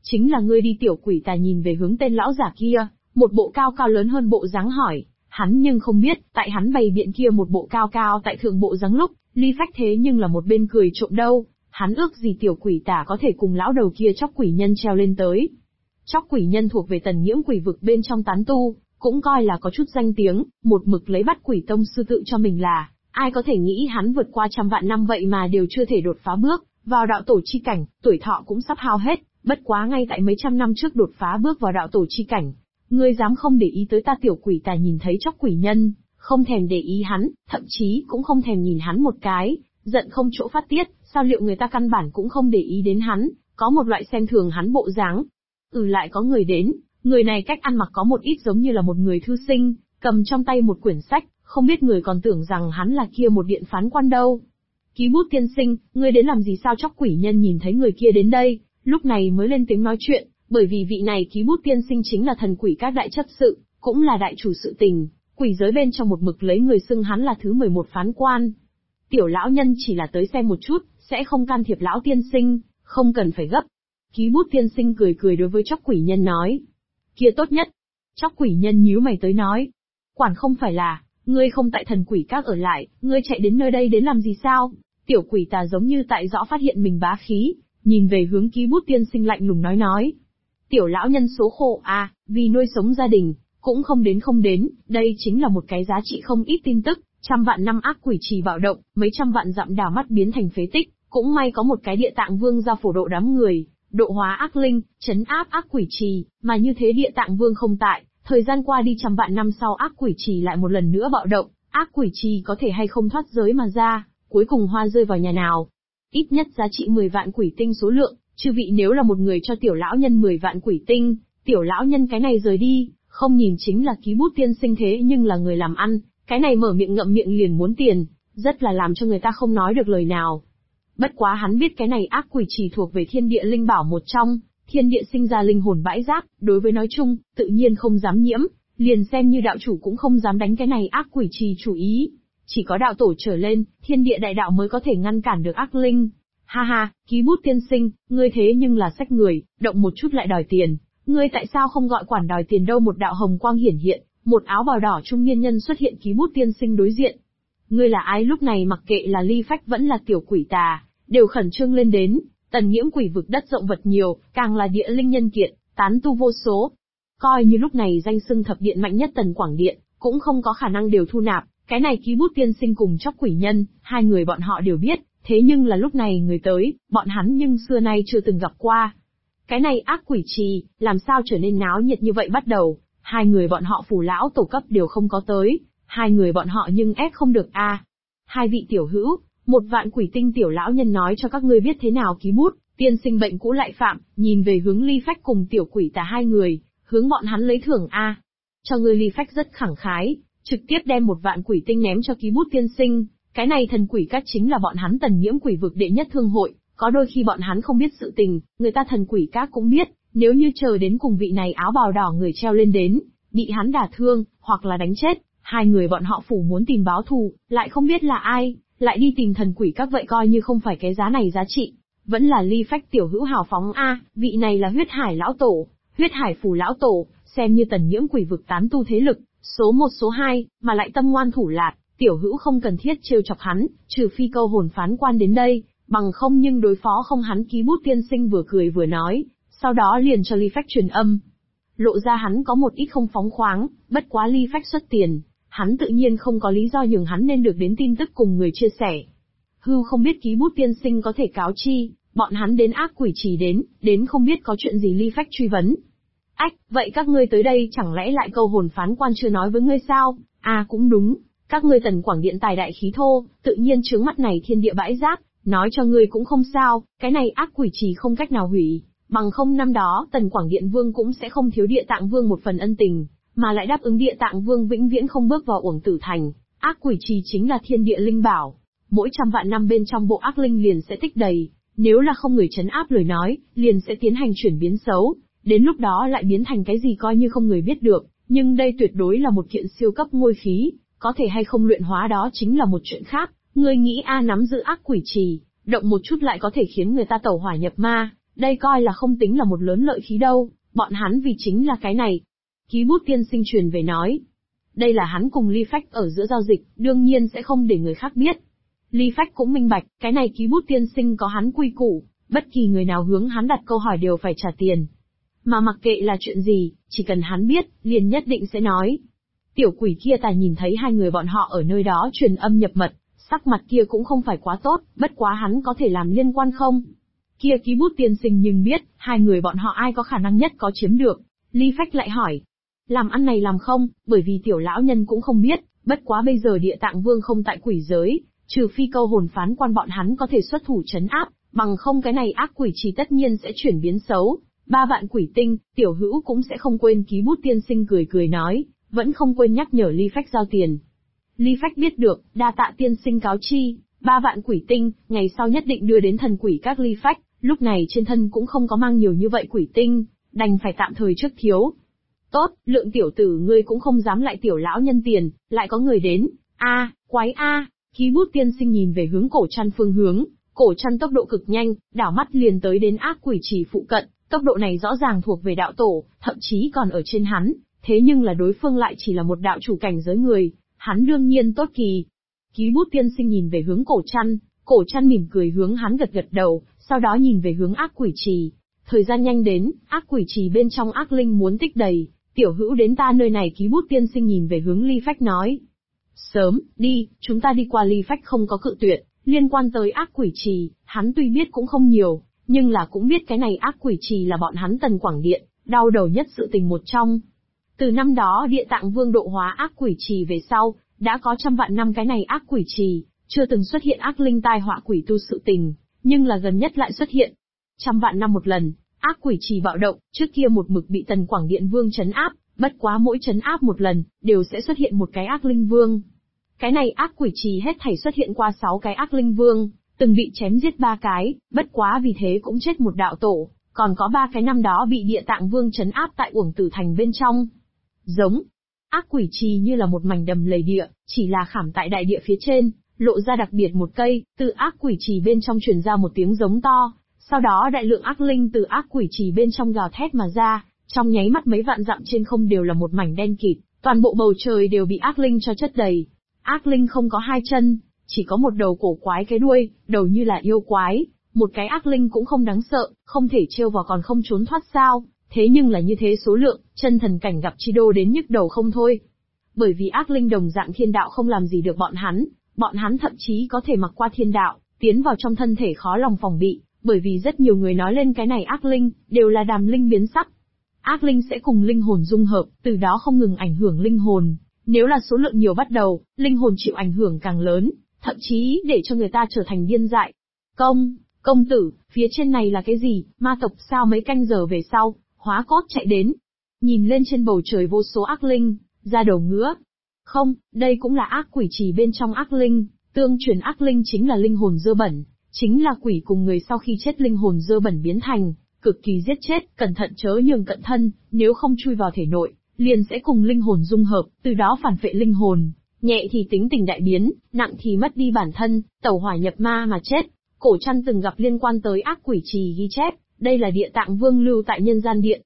Chính là ngươi đi. Tiểu quỷ tà nhìn về hướng tên lão giả kia, một bộ cao cao lớn hơn bộ dáng hỏi. Hắn nhưng không biết, tại hắn bày biện kia một bộ cao cao tại thượng bộ dáng lúc, Ly Phách thế nhưng là một bên cười trộm đâu. Hắn ước gì tiểu quỷ tà có thể cùng lão đầu kia chóc quỷ nhân treo lên tới. Chóc quỷ nhân thuộc về Tần Nghiễm quỷ vực bên trong tán tu, cũng coi là có chút danh tiếng, một mực lấy Bắt Quỷ Tông sư tự cho mình là, ai có thể nghĩ hắn vượt qua trăm vạn năm vậy mà đều chưa thể đột phá bước vào đạo tổ chi cảnh, tuổi thọ cũng sắp hao hết, bất quá ngay tại mấy trăm năm trước đột phá bước vào đạo tổ chi cảnh. Ngươi dám không để ý tới ta? Tiểu quỷ tà nhìn thấy chóc quỷ nhân, không thèm để ý hắn, thậm chí cũng không thèm nhìn hắn một cái, giận không chỗ phát tiết, sao liệu người ta căn bản cũng không để ý đến hắn, có một loại xem thường hắn bộ dáng. Lại có người đến, người này cách ăn mặc có một ít giống như là một người thư sinh, cầm trong tay một quyển sách, không biết người còn tưởng rằng hắn là kia một điện phán quan đâu. Ký Bút tiên sinh, ngươi đến làm gì sao? Chóc quỷ nhân nhìn thấy người kia đến đây, lúc này mới lên tiếng nói chuyện, bởi vì vị này Ký Bút tiên sinh chính là thần quỷ các đại chấp sự, cũng là đại chủ sự tình, quỷ giới bên trong một mực lấy người xưng hắn là thứ 11 phán quan. Tiểu lão nhân chỉ là tới xem một chút, sẽ không can thiệp lão tiên sinh, không cần phải gấp. Ký Bút tiên sinh cười cười đối với chóc quỷ nhân nói. Kia tốt nhất. Chóc quỷ nhân nhíu mày tới nói. Quản không phải là, ngươi không tại thần quỷ các ở lại, ngươi chạy đến nơi đây đến làm gì sao? Tiểu quỷ tà giống như tại rõ phát hiện mình bá khí, nhìn về hướng Ký Bút tiên sinh lạnh lùng nói. Tiểu lão nhân số khổ à, vì nuôi sống gia đình, cũng không đến, đây chính là một cái giá trị không ít tin tức, trăm vạn năm ác quỷ trì bạo động, mấy trăm vạn dặm đảo mắt biến thành phế tích, cũng may có một cái Địa Tạng Vương ra phổ độ đám người, độ hóa ác linh, trấn áp ác quỷ trì, mà như thế Địa Tạng Vương không tại, thời gian qua đi trăm vạn năm sau ác quỷ trì lại một lần nữa bạo động, ác quỷ trì có thể hay không thoát giới mà ra, cuối cùng hoa rơi vào nhà nào? Ít nhất giá trị 10 vạn quỷ tinh số lượng, chư vị nếu là một người cho tiểu lão nhân 10 vạn quỷ tinh, tiểu lão nhân cái này rời đi, không nhìn chính là Ký Bút tiên sinh thế nhưng là người làm ăn, cái này mở miệng ngậm miệng liền muốn tiền, rất là làm cho người ta không nói được lời nào. Bất quá hắn biết cái này ác quỷ trì thuộc về thiên địa linh bảo một trong, thiên địa sinh ra linh hồn bãi rác, đối với nói chung, tự nhiên không dám nhiễm, liền xem như đạo chủ cũng không dám đánh cái này ác quỷ trì chủ ý. Chỉ có đạo tổ trở lên, thiên địa đại đạo mới có thể ngăn cản được ác linh. Ha ha, Ký Bút tiên sinh, ngươi thế nhưng là sách người, động một chút lại đòi tiền, ngươi tại sao không gọi quản đòi tiền đâu? Một đạo hồng quang hiển hiện, một áo bào đỏ trung niên nhân xuất hiện Ký Bút tiên sinh đối diện. Ngươi là ai? Lúc này mặc kệ là Ly Phách vẫn là tiểu quỷ tà, đều khẩn trương lên đến. Tần Nghiễm quỷ vực đất rộng vật nhiều, càng là địa linh nhân kiện, tán tu vô số. Coi như lúc này danh xưng thập điện mạnh nhất Tần Quảng Điện, cũng không có khả năng đều thu nạp. Cái này Ký Bút tiên sinh cùng chóc quỷ nhân, hai người bọn họ đều biết, thế nhưng là lúc này người tới, bọn hắn nhưng xưa nay chưa từng gặp qua. Cái này ác quỷ trì, làm sao trở nên náo nhiệt như vậy? Bắt đầu, hai người bọn họ phù lão tổ cấp đều không có tới, hai người bọn họ nhưng ép không được a. Hai vị tiểu hữu, 1 vạn quỷ tinh. Tiểu lão nhân nói cho các ngươi biết thế nào Ký Bút tiên sinh bệnh cũ lại phạm, nhìn về hướng Ly Phách cùng tiểu quỷ tà hai người, hướng bọn hắn lấy thưởng a. Cho ngươi. Ly Phách rất khẳng khái, trực tiếp đem 1 vạn quỷ tinh ném cho Ký Bút tiên sinh. Cái này thần quỷ các chính là bọn hắn Tần Nghiễm quỷ vực đệ nhất thương hội, có đôi khi bọn hắn không biết sự tình, người ta thần quỷ các cũng biết, nếu như chờ đến cùng vị này áo bào đỏ người treo lên đến, bị hắn đả thương, hoặc là đánh chết, hai người bọn họ phủ muốn tìm báo thù, lại không biết là ai, lại đi tìm thần quỷ các, vậy coi như không phải cái giá này giá trị. Vẫn là Ly Phách tiểu hữu hào phóng a, vị này là Huyết Hải lão tổ, Huyết Hải phủ lão tổ, xem như Tần Nghiễm quỷ vực tán tu thế lực, số 1 số 2, mà lại tâm ngoan thủ lạt. Tiểu hữu không cần thiết trêu chọc hắn, trừ phi câu hồn phán quan đến đây, bằng không nhưng đối phó không hắn. Ký Bút tiên sinh vừa cười vừa nói, sau đó liền cho Ly Phách truyền âm. Lộ ra hắn có một ít không phóng khoáng, bất quá Ly Phách xuất tiền, hắn tự nhiên không có lý do nhường hắn nên được đến tin tức cùng người chia sẻ. Hưu không biết Ký Bút tiên sinh có thể cáo chi, bọn hắn đến ác quỷ trì đến không biết có chuyện gì. Ly Phách truy vấn. Ách, vậy các ngươi tới đây chẳng lẽ lại câu hồn phán quan chưa nói với ngươi sao? À cũng đúng. Các ngươi Tần Quảng Điện tài đại khí thô, tự nhiên chướng mắt này thiên địa bãi rác, nói cho ngươi cũng không sao, cái này ác quỷ trì không cách nào hủy, bằng không năm đó Tần Quảng Điện Vương cũng sẽ không thiếu Địa Tạng Vương một phần ân tình, mà lại đáp ứng Địa Tạng Vương vĩnh viễn không bước vào Uổng Tử Thành. Ác quỷ trì chính là thiên địa linh bảo, mỗi trăm vạn năm bên trong bộ ác linh liền sẽ tích đầy, nếu là không người trấn áp lời nói, liền sẽ tiến hành chuyển biến xấu, đến lúc đó lại biến thành cái gì coi như không người biết được, nhưng đây tuyệt đối là một kiện siêu cấp ngôi khí. Có thể hay không luyện hóa đó chính là một chuyện khác, ngươi nghĩ nắm giữ ác quỷ trì, động một chút lại có thể khiến người ta tẩu hỏa nhập ma, Đây coi là không tính là một lớn lợi khí đâu, bọn hắn vì chính là cái này. Ký bút tiên sinh truyền về nói. Đây là hắn cùng Ly Phách ở giữa giao dịch, đương nhiên sẽ không để người khác biết. Ly Phách cũng minh bạch, cái này ký bút tiên sinh có hắn quy củ, bất kỳ người nào hướng hắn đặt câu hỏi đều phải trả tiền. Mà mặc kệ là chuyện gì, chỉ cần hắn biết, liền nhất định sẽ nói. Tiểu quỷ kia tài nhìn thấy hai người bọn họ ở nơi đó truyền âm nhập mật, sắc mặt kia cũng không phải quá tốt, bất quá hắn có thể làm liên quan không? Kia ký bút tiên sinh nhưng biết, hai người bọn họ ai có khả năng nhất có chiếm được. Ly Phách lại hỏi. Làm ăn này làm không, bởi vì tiểu lão nhân cũng không biết, bất quá bây giờ Địa Tạng Vương không tại quỷ giới, trừ phi câu hồn phán quan bọn hắn có thể xuất thủ trấn áp, bằng không cái này ác quỷ trì tất nhiên sẽ chuyển biến xấu. 3 vạn quỷ tinh, tiểu hữu cũng sẽ không quên. Ký bút tiên sinh cười cười nói, vẫn không quên nhắc nhở Ly Phách giao tiền. Ly Phách biết được, đa tạ tiên sinh cáo chi, 3 vạn quỷ tinh, ngày sau nhất định đưa đến thần quỷ các Ly Phách, lúc này trên thân cũng không có mang nhiều như vậy quỷ tinh, đành phải tạm thời trước thiếu. Tốt, Lượng tiểu tử ngươi cũng không dám lại tiểu lão nhân tiền, lại có người đến. Quái a. Ký bút tiên sinh nhìn về hướng Cổ Trăn phương hướng, Cổ Trăn tốc độ cực nhanh, đảo mắt liền tới đến ác quỷ trì phụ cận, tốc độ này rõ ràng thuộc về đạo tổ, thậm chí còn ở trên hắn, thế nhưng là đối phương lại chỉ là một đạo chủ cảnh giới người, hắn đương nhiên tốt kỳ. Ký bút tiên sinh nhìn về hướng Cổ Trăn mỉm cười hướng hắn gật gật đầu, sau đó nhìn về hướng ác quỷ trì. Thời gian nhanh đến, ác quỷ trì bên trong ác linh muốn tích đầy, tiểu hữu đến ta nơi này. Ký bút tiên sinh nhìn về hướng Ly Phách nói. Sớm, đi, chúng ta đi qua. Ly Phách không có cự tuyệt, liên quan tới ác quỷ trì, hắn tuy biết cũng không nhiều, nhưng là cũng biết cái này ác quỷ trì là bọn hắn Tần Quảng Điện, đau đầu nhất sự tình một trong. Từ năm đó Địa Tạng Vương độ hóa ác quỷ trì về sau, đã có trăm vạn năm cái này ác quỷ trì, chưa từng xuất hiện ác linh tai họa quỷ tu sự tình, nhưng là gần nhất lại xuất hiện. Trăm vạn năm một lần, ác quỷ trì bạo động, trước kia một mực bị Tần Quảng Điện Vương trấn áp, bất quá mỗi trấn áp một lần, đều sẽ xuất hiện một cái ác linh vương. Cái này ác quỷ trì hết thảy xuất hiện qua 6 cái ác linh vương, từng bị chém giết 3 cái, bất quá vì thế cũng chết một đạo tổ, còn có 3 cái năm đó bị Địa Tạng Vương trấn áp tại Uổng Tử Thành bên trong. Giống. Ác quỷ trì như là một mảnh đầm lầy địa, chỉ là khảm tại đại địa phía trên, lộ ra đặc biệt một cây, từ ác quỷ trì bên trong truyền ra một tiếng giống to, sau đó đại lượng ác linh từ ác quỷ trì bên trong gào thét mà ra, trong nháy mắt mấy vạn dặm trên không đều là một mảnh đen kịt, toàn bộ bầu trời đều bị ác linh cho chất đầy. Ác linh không có 2 chân, chỉ có một đầu cổ quái cái đuôi, đầu như là yêu quái, một cái ác linh cũng không đáng sợ, không thể trêu vào còn không trốn thoát sao, thế nhưng là như thế số lượng, chân thần cảnh gặp chi đô đến nhức đầu không thôi. Bởi vì ác linh đồng dạng thiên đạo không làm gì được bọn hắn thậm chí có thể mặc qua thiên đạo, tiến vào trong thân thể khó lòng phòng bị, bởi vì rất nhiều người nói lên cái này ác linh, đều là đàm linh biến sắc. Ác linh sẽ cùng linh hồn dung hợp, từ đó không ngừng ảnh hưởng linh hồn. Nếu là số lượng nhiều bắt đầu, linh hồn chịu ảnh hưởng càng lớn, thậm chí để cho người ta trở thành điên dại. Công tử, phía trên này là cái gì? Ma tộc sao? Mấy canh giờ về sau, Hóa Cốt chạy đến. Nhìn lên trên bầu trời vô số ác linh, ra đầu ngứa. Không, đây cũng là ác quỷ trì bên trong ác linh, tương truyền ác linh chính là linh hồn dơ bẩn, chính là quỷ cùng người sau khi chết linh hồn dơ bẩn biến thành, cực kỳ giết chết, cẩn thận chớ nhường cận thân, nếu không chui vào thể nội, liền sẽ cùng linh hồn dung hợp, từ đó phản phệ linh hồn, nhẹ thì tính tình đại biến, nặng thì mất đi bản thân, tẩu hỏa nhập ma mà chết. Cổ Trăn từng gặp liên quan tới ác quỷ trì ghi chép, đây là Địa Tạng Vương lưu tại nhân gian điện.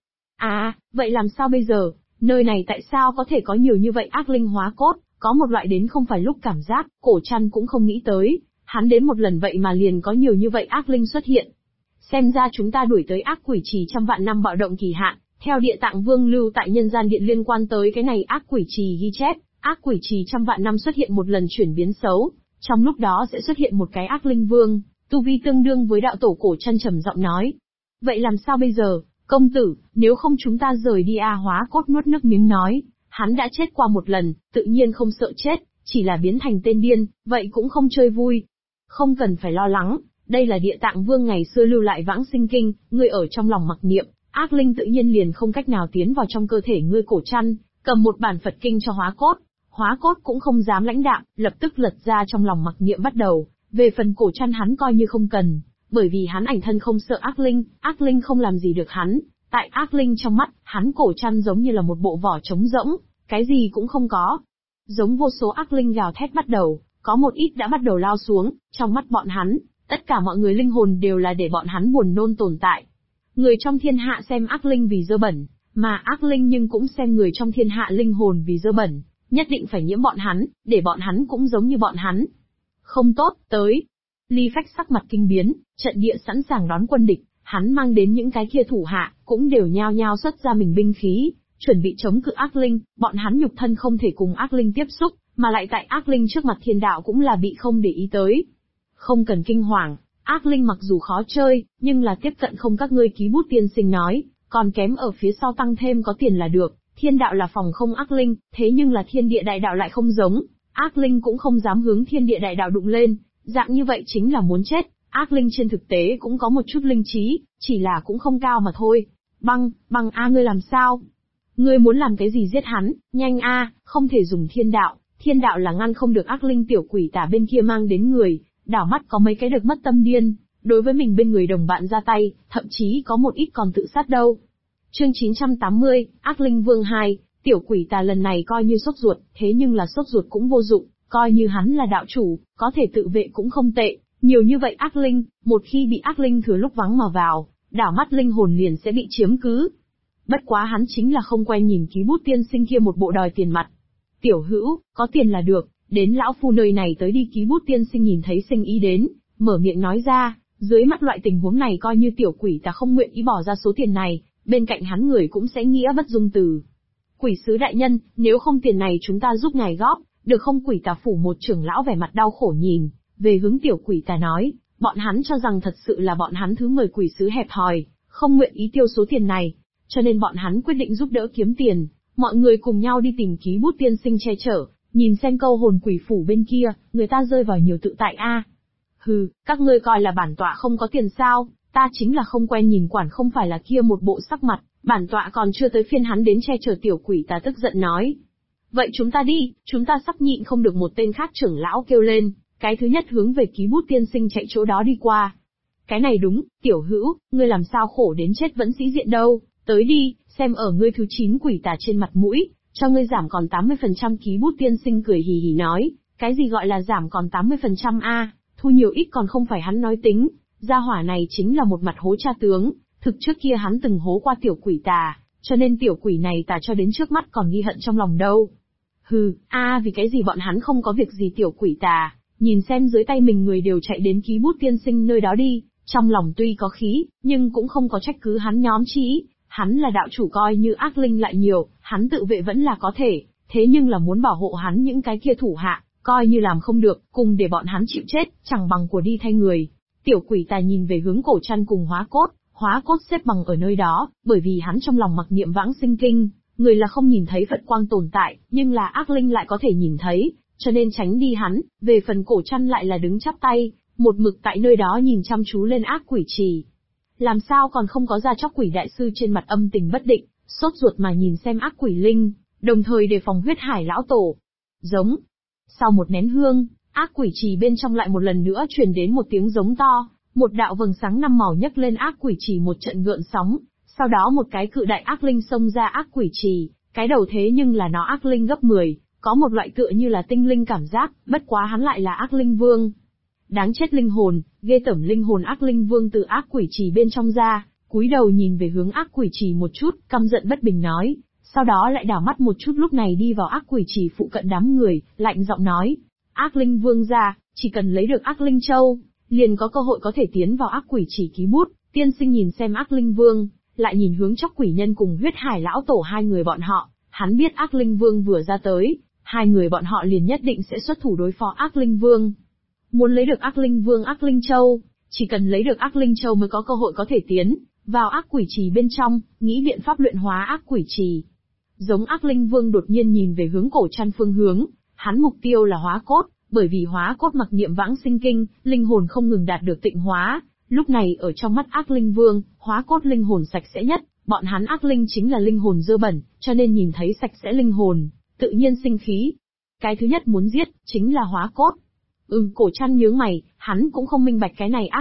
Vậy làm sao bây giờ? Nơi này tại sao có thể có nhiều như vậy ác linh hóa cốt? Có một loại đến không phải lúc cảm giác, Cổ Trăn cũng không nghĩ tới, hắn đến một lần vậy mà liền có nhiều như vậy ác linh xuất hiện. Xem ra chúng ta đuổi tới ác quỷ trì trăm vạn năm bạo động kỳ hạn, theo Địa Tạng Vương lưu tại nhân gian điện liên quan tới cái này ác quỷ trì ghi chép, ác quỷ trì trăm vạn năm xuất hiện một lần chuyển biến xấu, trong lúc đó sẽ xuất hiện một cái ác linh vương, tu vi tương đương với đạo tổ. Cổ Trăn trầm giọng nói. Vậy làm sao bây giờ, công tử, nếu không chúng ta rời đi? Hóa Cốt nuốt nước miếng nói, hắn đã chết qua một lần, tự nhiên không sợ chết, chỉ là biến thành tên điên, vậy cũng không chơi vui. Không cần phải lo lắng, đây là Địa Tạng Vương ngày xưa lưu lại vãng sinh kinh, ngươi ở trong lòng mặc niệm, ác linh tự nhiên liền không cách nào tiến vào trong cơ thể ngươi. Cổ Trăn cầm một bản Phật kinh cho Hóa Cốt cũng không dám lãnh đạm, lập tức lật ra trong lòng mặc niệm bắt đầu. Về phần Cổ Trăn hắn coi như không cần, bởi vì hắn ảnh thân không sợ ác linh không làm gì được hắn. Tại ác linh trong mắt, hắn Cổ Trăn giống như là một bộ vỏ trống rỗng, cái gì cũng không có. Giống vô số ác linh gào thét bắt đầu, có một ít đã bắt đầu lao xuống, trong mắt bọn hắn, tất cả mọi người linh hồn đều là để bọn hắn buồn nôn tồn tại. Người trong thiên hạ xem ác linh vì dơ bẩn, mà ác linh nhưng cũng xem người trong thiên hạ linh hồn vì dơ bẩn, nhất định phải nhiễm bọn hắn, để bọn hắn cũng giống như bọn hắn. Không tốt, tới. Ly Phách sắc mặt kinh biến, trận địa sẵn sàng đón quân địch, hắn mang đến những cái kia thủ hạ, cũng đều nhao nhao xuất ra mình binh khí, chuẩn bị chống cự ác linh, bọn hắn nhục thân không thể cùng ác linh tiếp xúc, mà lại tại ác linh trước mặt thiên đạo cũng là bị không để ý tới. Không cần kinh hoàng, ác linh mặc dù khó chơi, nhưng là tiếp cận không các ngươi ký bút tiên sinh nói, còn kém ở phía sau tăng thêm có tiền là được, thiên đạo là phòng không ác linh, thế nhưng là thiên địa đại đạo lại không giống, ác linh cũng không dám hướng thiên địa đại đạo đụng lên, dạng như vậy chính là muốn chết, ác linh trên thực tế cũng có một chút linh trí, chỉ là cũng không cao mà thôi. Băng a ngươi làm sao? Ngươi muốn làm cái gì giết hắn, nhanh a, không thể dùng thiên đạo là ngăn không được ác linh tiểu quỷ tà bên kia mang đến người, đảo mắt có mấy cái được mất tâm điên, đối với mình bên người đồng bạn ra tay, thậm chí có một ít còn tự sát đâu. Chương 980, Ác Linh Vương 2, tiểu quỷ tà lần này coi như sốt ruột, thế nhưng là sốt ruột cũng vô dụng, coi như hắn là đạo chủ, có thể tự vệ cũng không tệ, nhiều như vậy ác linh, một khi bị ác linh thừa lúc vắng mà vào, đảo mắt linh hồn liền sẽ bị chiếm cứ. Bất quá hắn chính là không quen nhìn ký bút tiên sinh kia một bộ đòi tiền mặt. Tiểu hữu, có tiền là được, đến lão phu nơi này tới đi. Ký bút tiên sinh nhìn thấy sinh ý đến, mở miệng nói ra, dưới mắt loại tình huống này coi như tiểu quỷ ta không nguyện ý bỏ ra số tiền này, bên cạnh hắn người cũng sẽ nghĩa bất dung từ. Quỷ sứ đại nhân, nếu không tiền này chúng ta giúp ngài góp, được không? Quỷ tà phủ một trưởng lão vẻ mặt đau khổ nhìn về hướng tiểu quỷ tà nói, bọn hắn cho rằng thật sự là bọn hắn thứ 10 quỷ sứ hẹp hòi, không nguyện ý tiêu số tiền này, cho nên bọn hắn quyết định giúp đỡ kiếm tiền. Mọi người cùng nhau đi tìm ký bút tiên sinh che chở, nhìn xem câu hồn quỷ phủ bên kia, người ta rơi vào nhiều tự tại a. Hừ, các ngươi coi là bản tọa không có tiền sao? Ta chính là không quen nhìn quản không phải là kia một bộ sắc mặt, bản tọa còn chưa tới phiên hắn đến che chở. Tiểu quỷ ta tức giận nói. Vậy chúng ta đi, chúng ta sắp nhịn không được. Một tên khác trưởng lão kêu lên, cái thứ nhất hướng về ký bút tiên sinh chạy chỗ đó đi qua. Cái này đúng, tiểu hữu, ngươi làm sao khổ đến chết vẫn sĩ diện đâu, tới đi, xem ở ngươi thứ 9 quỷ tà trên mặt mũi, cho ngươi giảm còn 80%. Ký bút tiên sinh cười hì hì nói, cái gì gọi là giảm còn 80% a, thu nhiều ít còn không phải hắn nói tính, gia hỏa này chính là một mặt hố cha tướng, thực trước kia hắn từng hố qua tiểu quỷ tà, cho nên tiểu quỷ này tà cho đến trước mắt còn ghi hận trong lòng đâu. Hừ, vì cái gì bọn hắn không có việc gì. Tiểu quỷ tà, nhìn xem dưới tay mình người đều chạy đến ký bút tiên sinh nơi đó đi, trong lòng tuy có khí, nhưng cũng không có trách cứ hắn nhóm chí. Hắn là đạo chủ coi như ác linh lại nhiều, hắn tự vệ vẫn là có thể, thế nhưng là muốn bảo hộ hắn những cái kia thủ hạ, coi như làm không được, cùng để bọn hắn chịu chết, chẳng bằng của đi thay người. Tiểu quỷ tà nhìn về hướng Cổ Trăn cùng Hóa Cốt xếp bằng ở nơi đó, bởi vì hắn trong lòng mặc niệm vãng sinh kinh, người là không nhìn thấy Phật quang tồn tại, nhưng là ác linh lại có thể nhìn thấy, cho nên tránh đi hắn. Về phần Cổ Trăn lại là đứng chắp tay, một mực tại nơi đó nhìn chăm chú lên ác quỷ trì. Làm sao còn không có ra chóc? Quỷ đại sư trên mặt âm tình bất định, sốt ruột mà nhìn xem ác quỷ linh, đồng thời đề phòng huyết hải lão tổ. Giống. Sau một nén hương, ác quỷ trì bên trong lại một lần nữa truyền đến một tiếng giống to, một đạo vầng sáng 5 màu nhấc lên ác quỷ trì một trận gợn sóng, sau đó một cái cự đại ác linh xông ra ác quỷ trì, cái đầu thế nhưng là nó ác linh gấp 10, có một loại tựa như là tinh linh cảm giác, bất quá hắn lại là ác linh vương. Đáng chết linh hồn, ghê tởm linh hồn. Ác linh vương từ ác quỷ trì bên trong ra, cúi đầu nhìn về hướng ác quỷ trì một chút, căm giận bất bình nói, sau đó lại đảo mắt một chút lúc này đi vào ác quỷ trì phụ cận đám người, lạnh giọng nói, ác linh vương ra, chỉ cần lấy được ác linh châu, liền có cơ hội có thể tiến vào ác quỷ trì. Ký bút tiên sinh nhìn xem ác linh vương, lại nhìn hướng chóc quỷ nhân cùng huyết hải lão tổ hai người bọn họ, hắn biết ác linh vương vừa ra tới, hai người bọn họ liền nhất định sẽ xuất thủ đối phó ác linh vương. Muốn lấy được ác linh vương ác linh châu, chỉ cần lấy được ác linh châu mới có cơ hội có thể tiến vào ác quỷ trì bên trong, nghĩ biện pháp luyện hóa ác quỷ trì. Giống ác linh vương đột nhiên nhìn về hướng Cổ Trăn phương hướng, hắn mục tiêu là Hóa Cốt, bởi vì Hóa Cốt mặc niệm vãng sinh kinh, linh hồn không ngừng đạt được tịnh hóa, lúc này ở trong mắt ác linh vương, Hóa Cốt linh hồn sạch sẽ nhất, bọn hắn ác linh chính là linh hồn dơ bẩn, cho nên nhìn thấy sạch sẽ linh hồn, tự nhiên sinh khí. Cái thứ nhất muốn giết, chính là Hóa Cốt. Cổ Trăn nhướng mày, hắn cũng không minh bạch cái này ác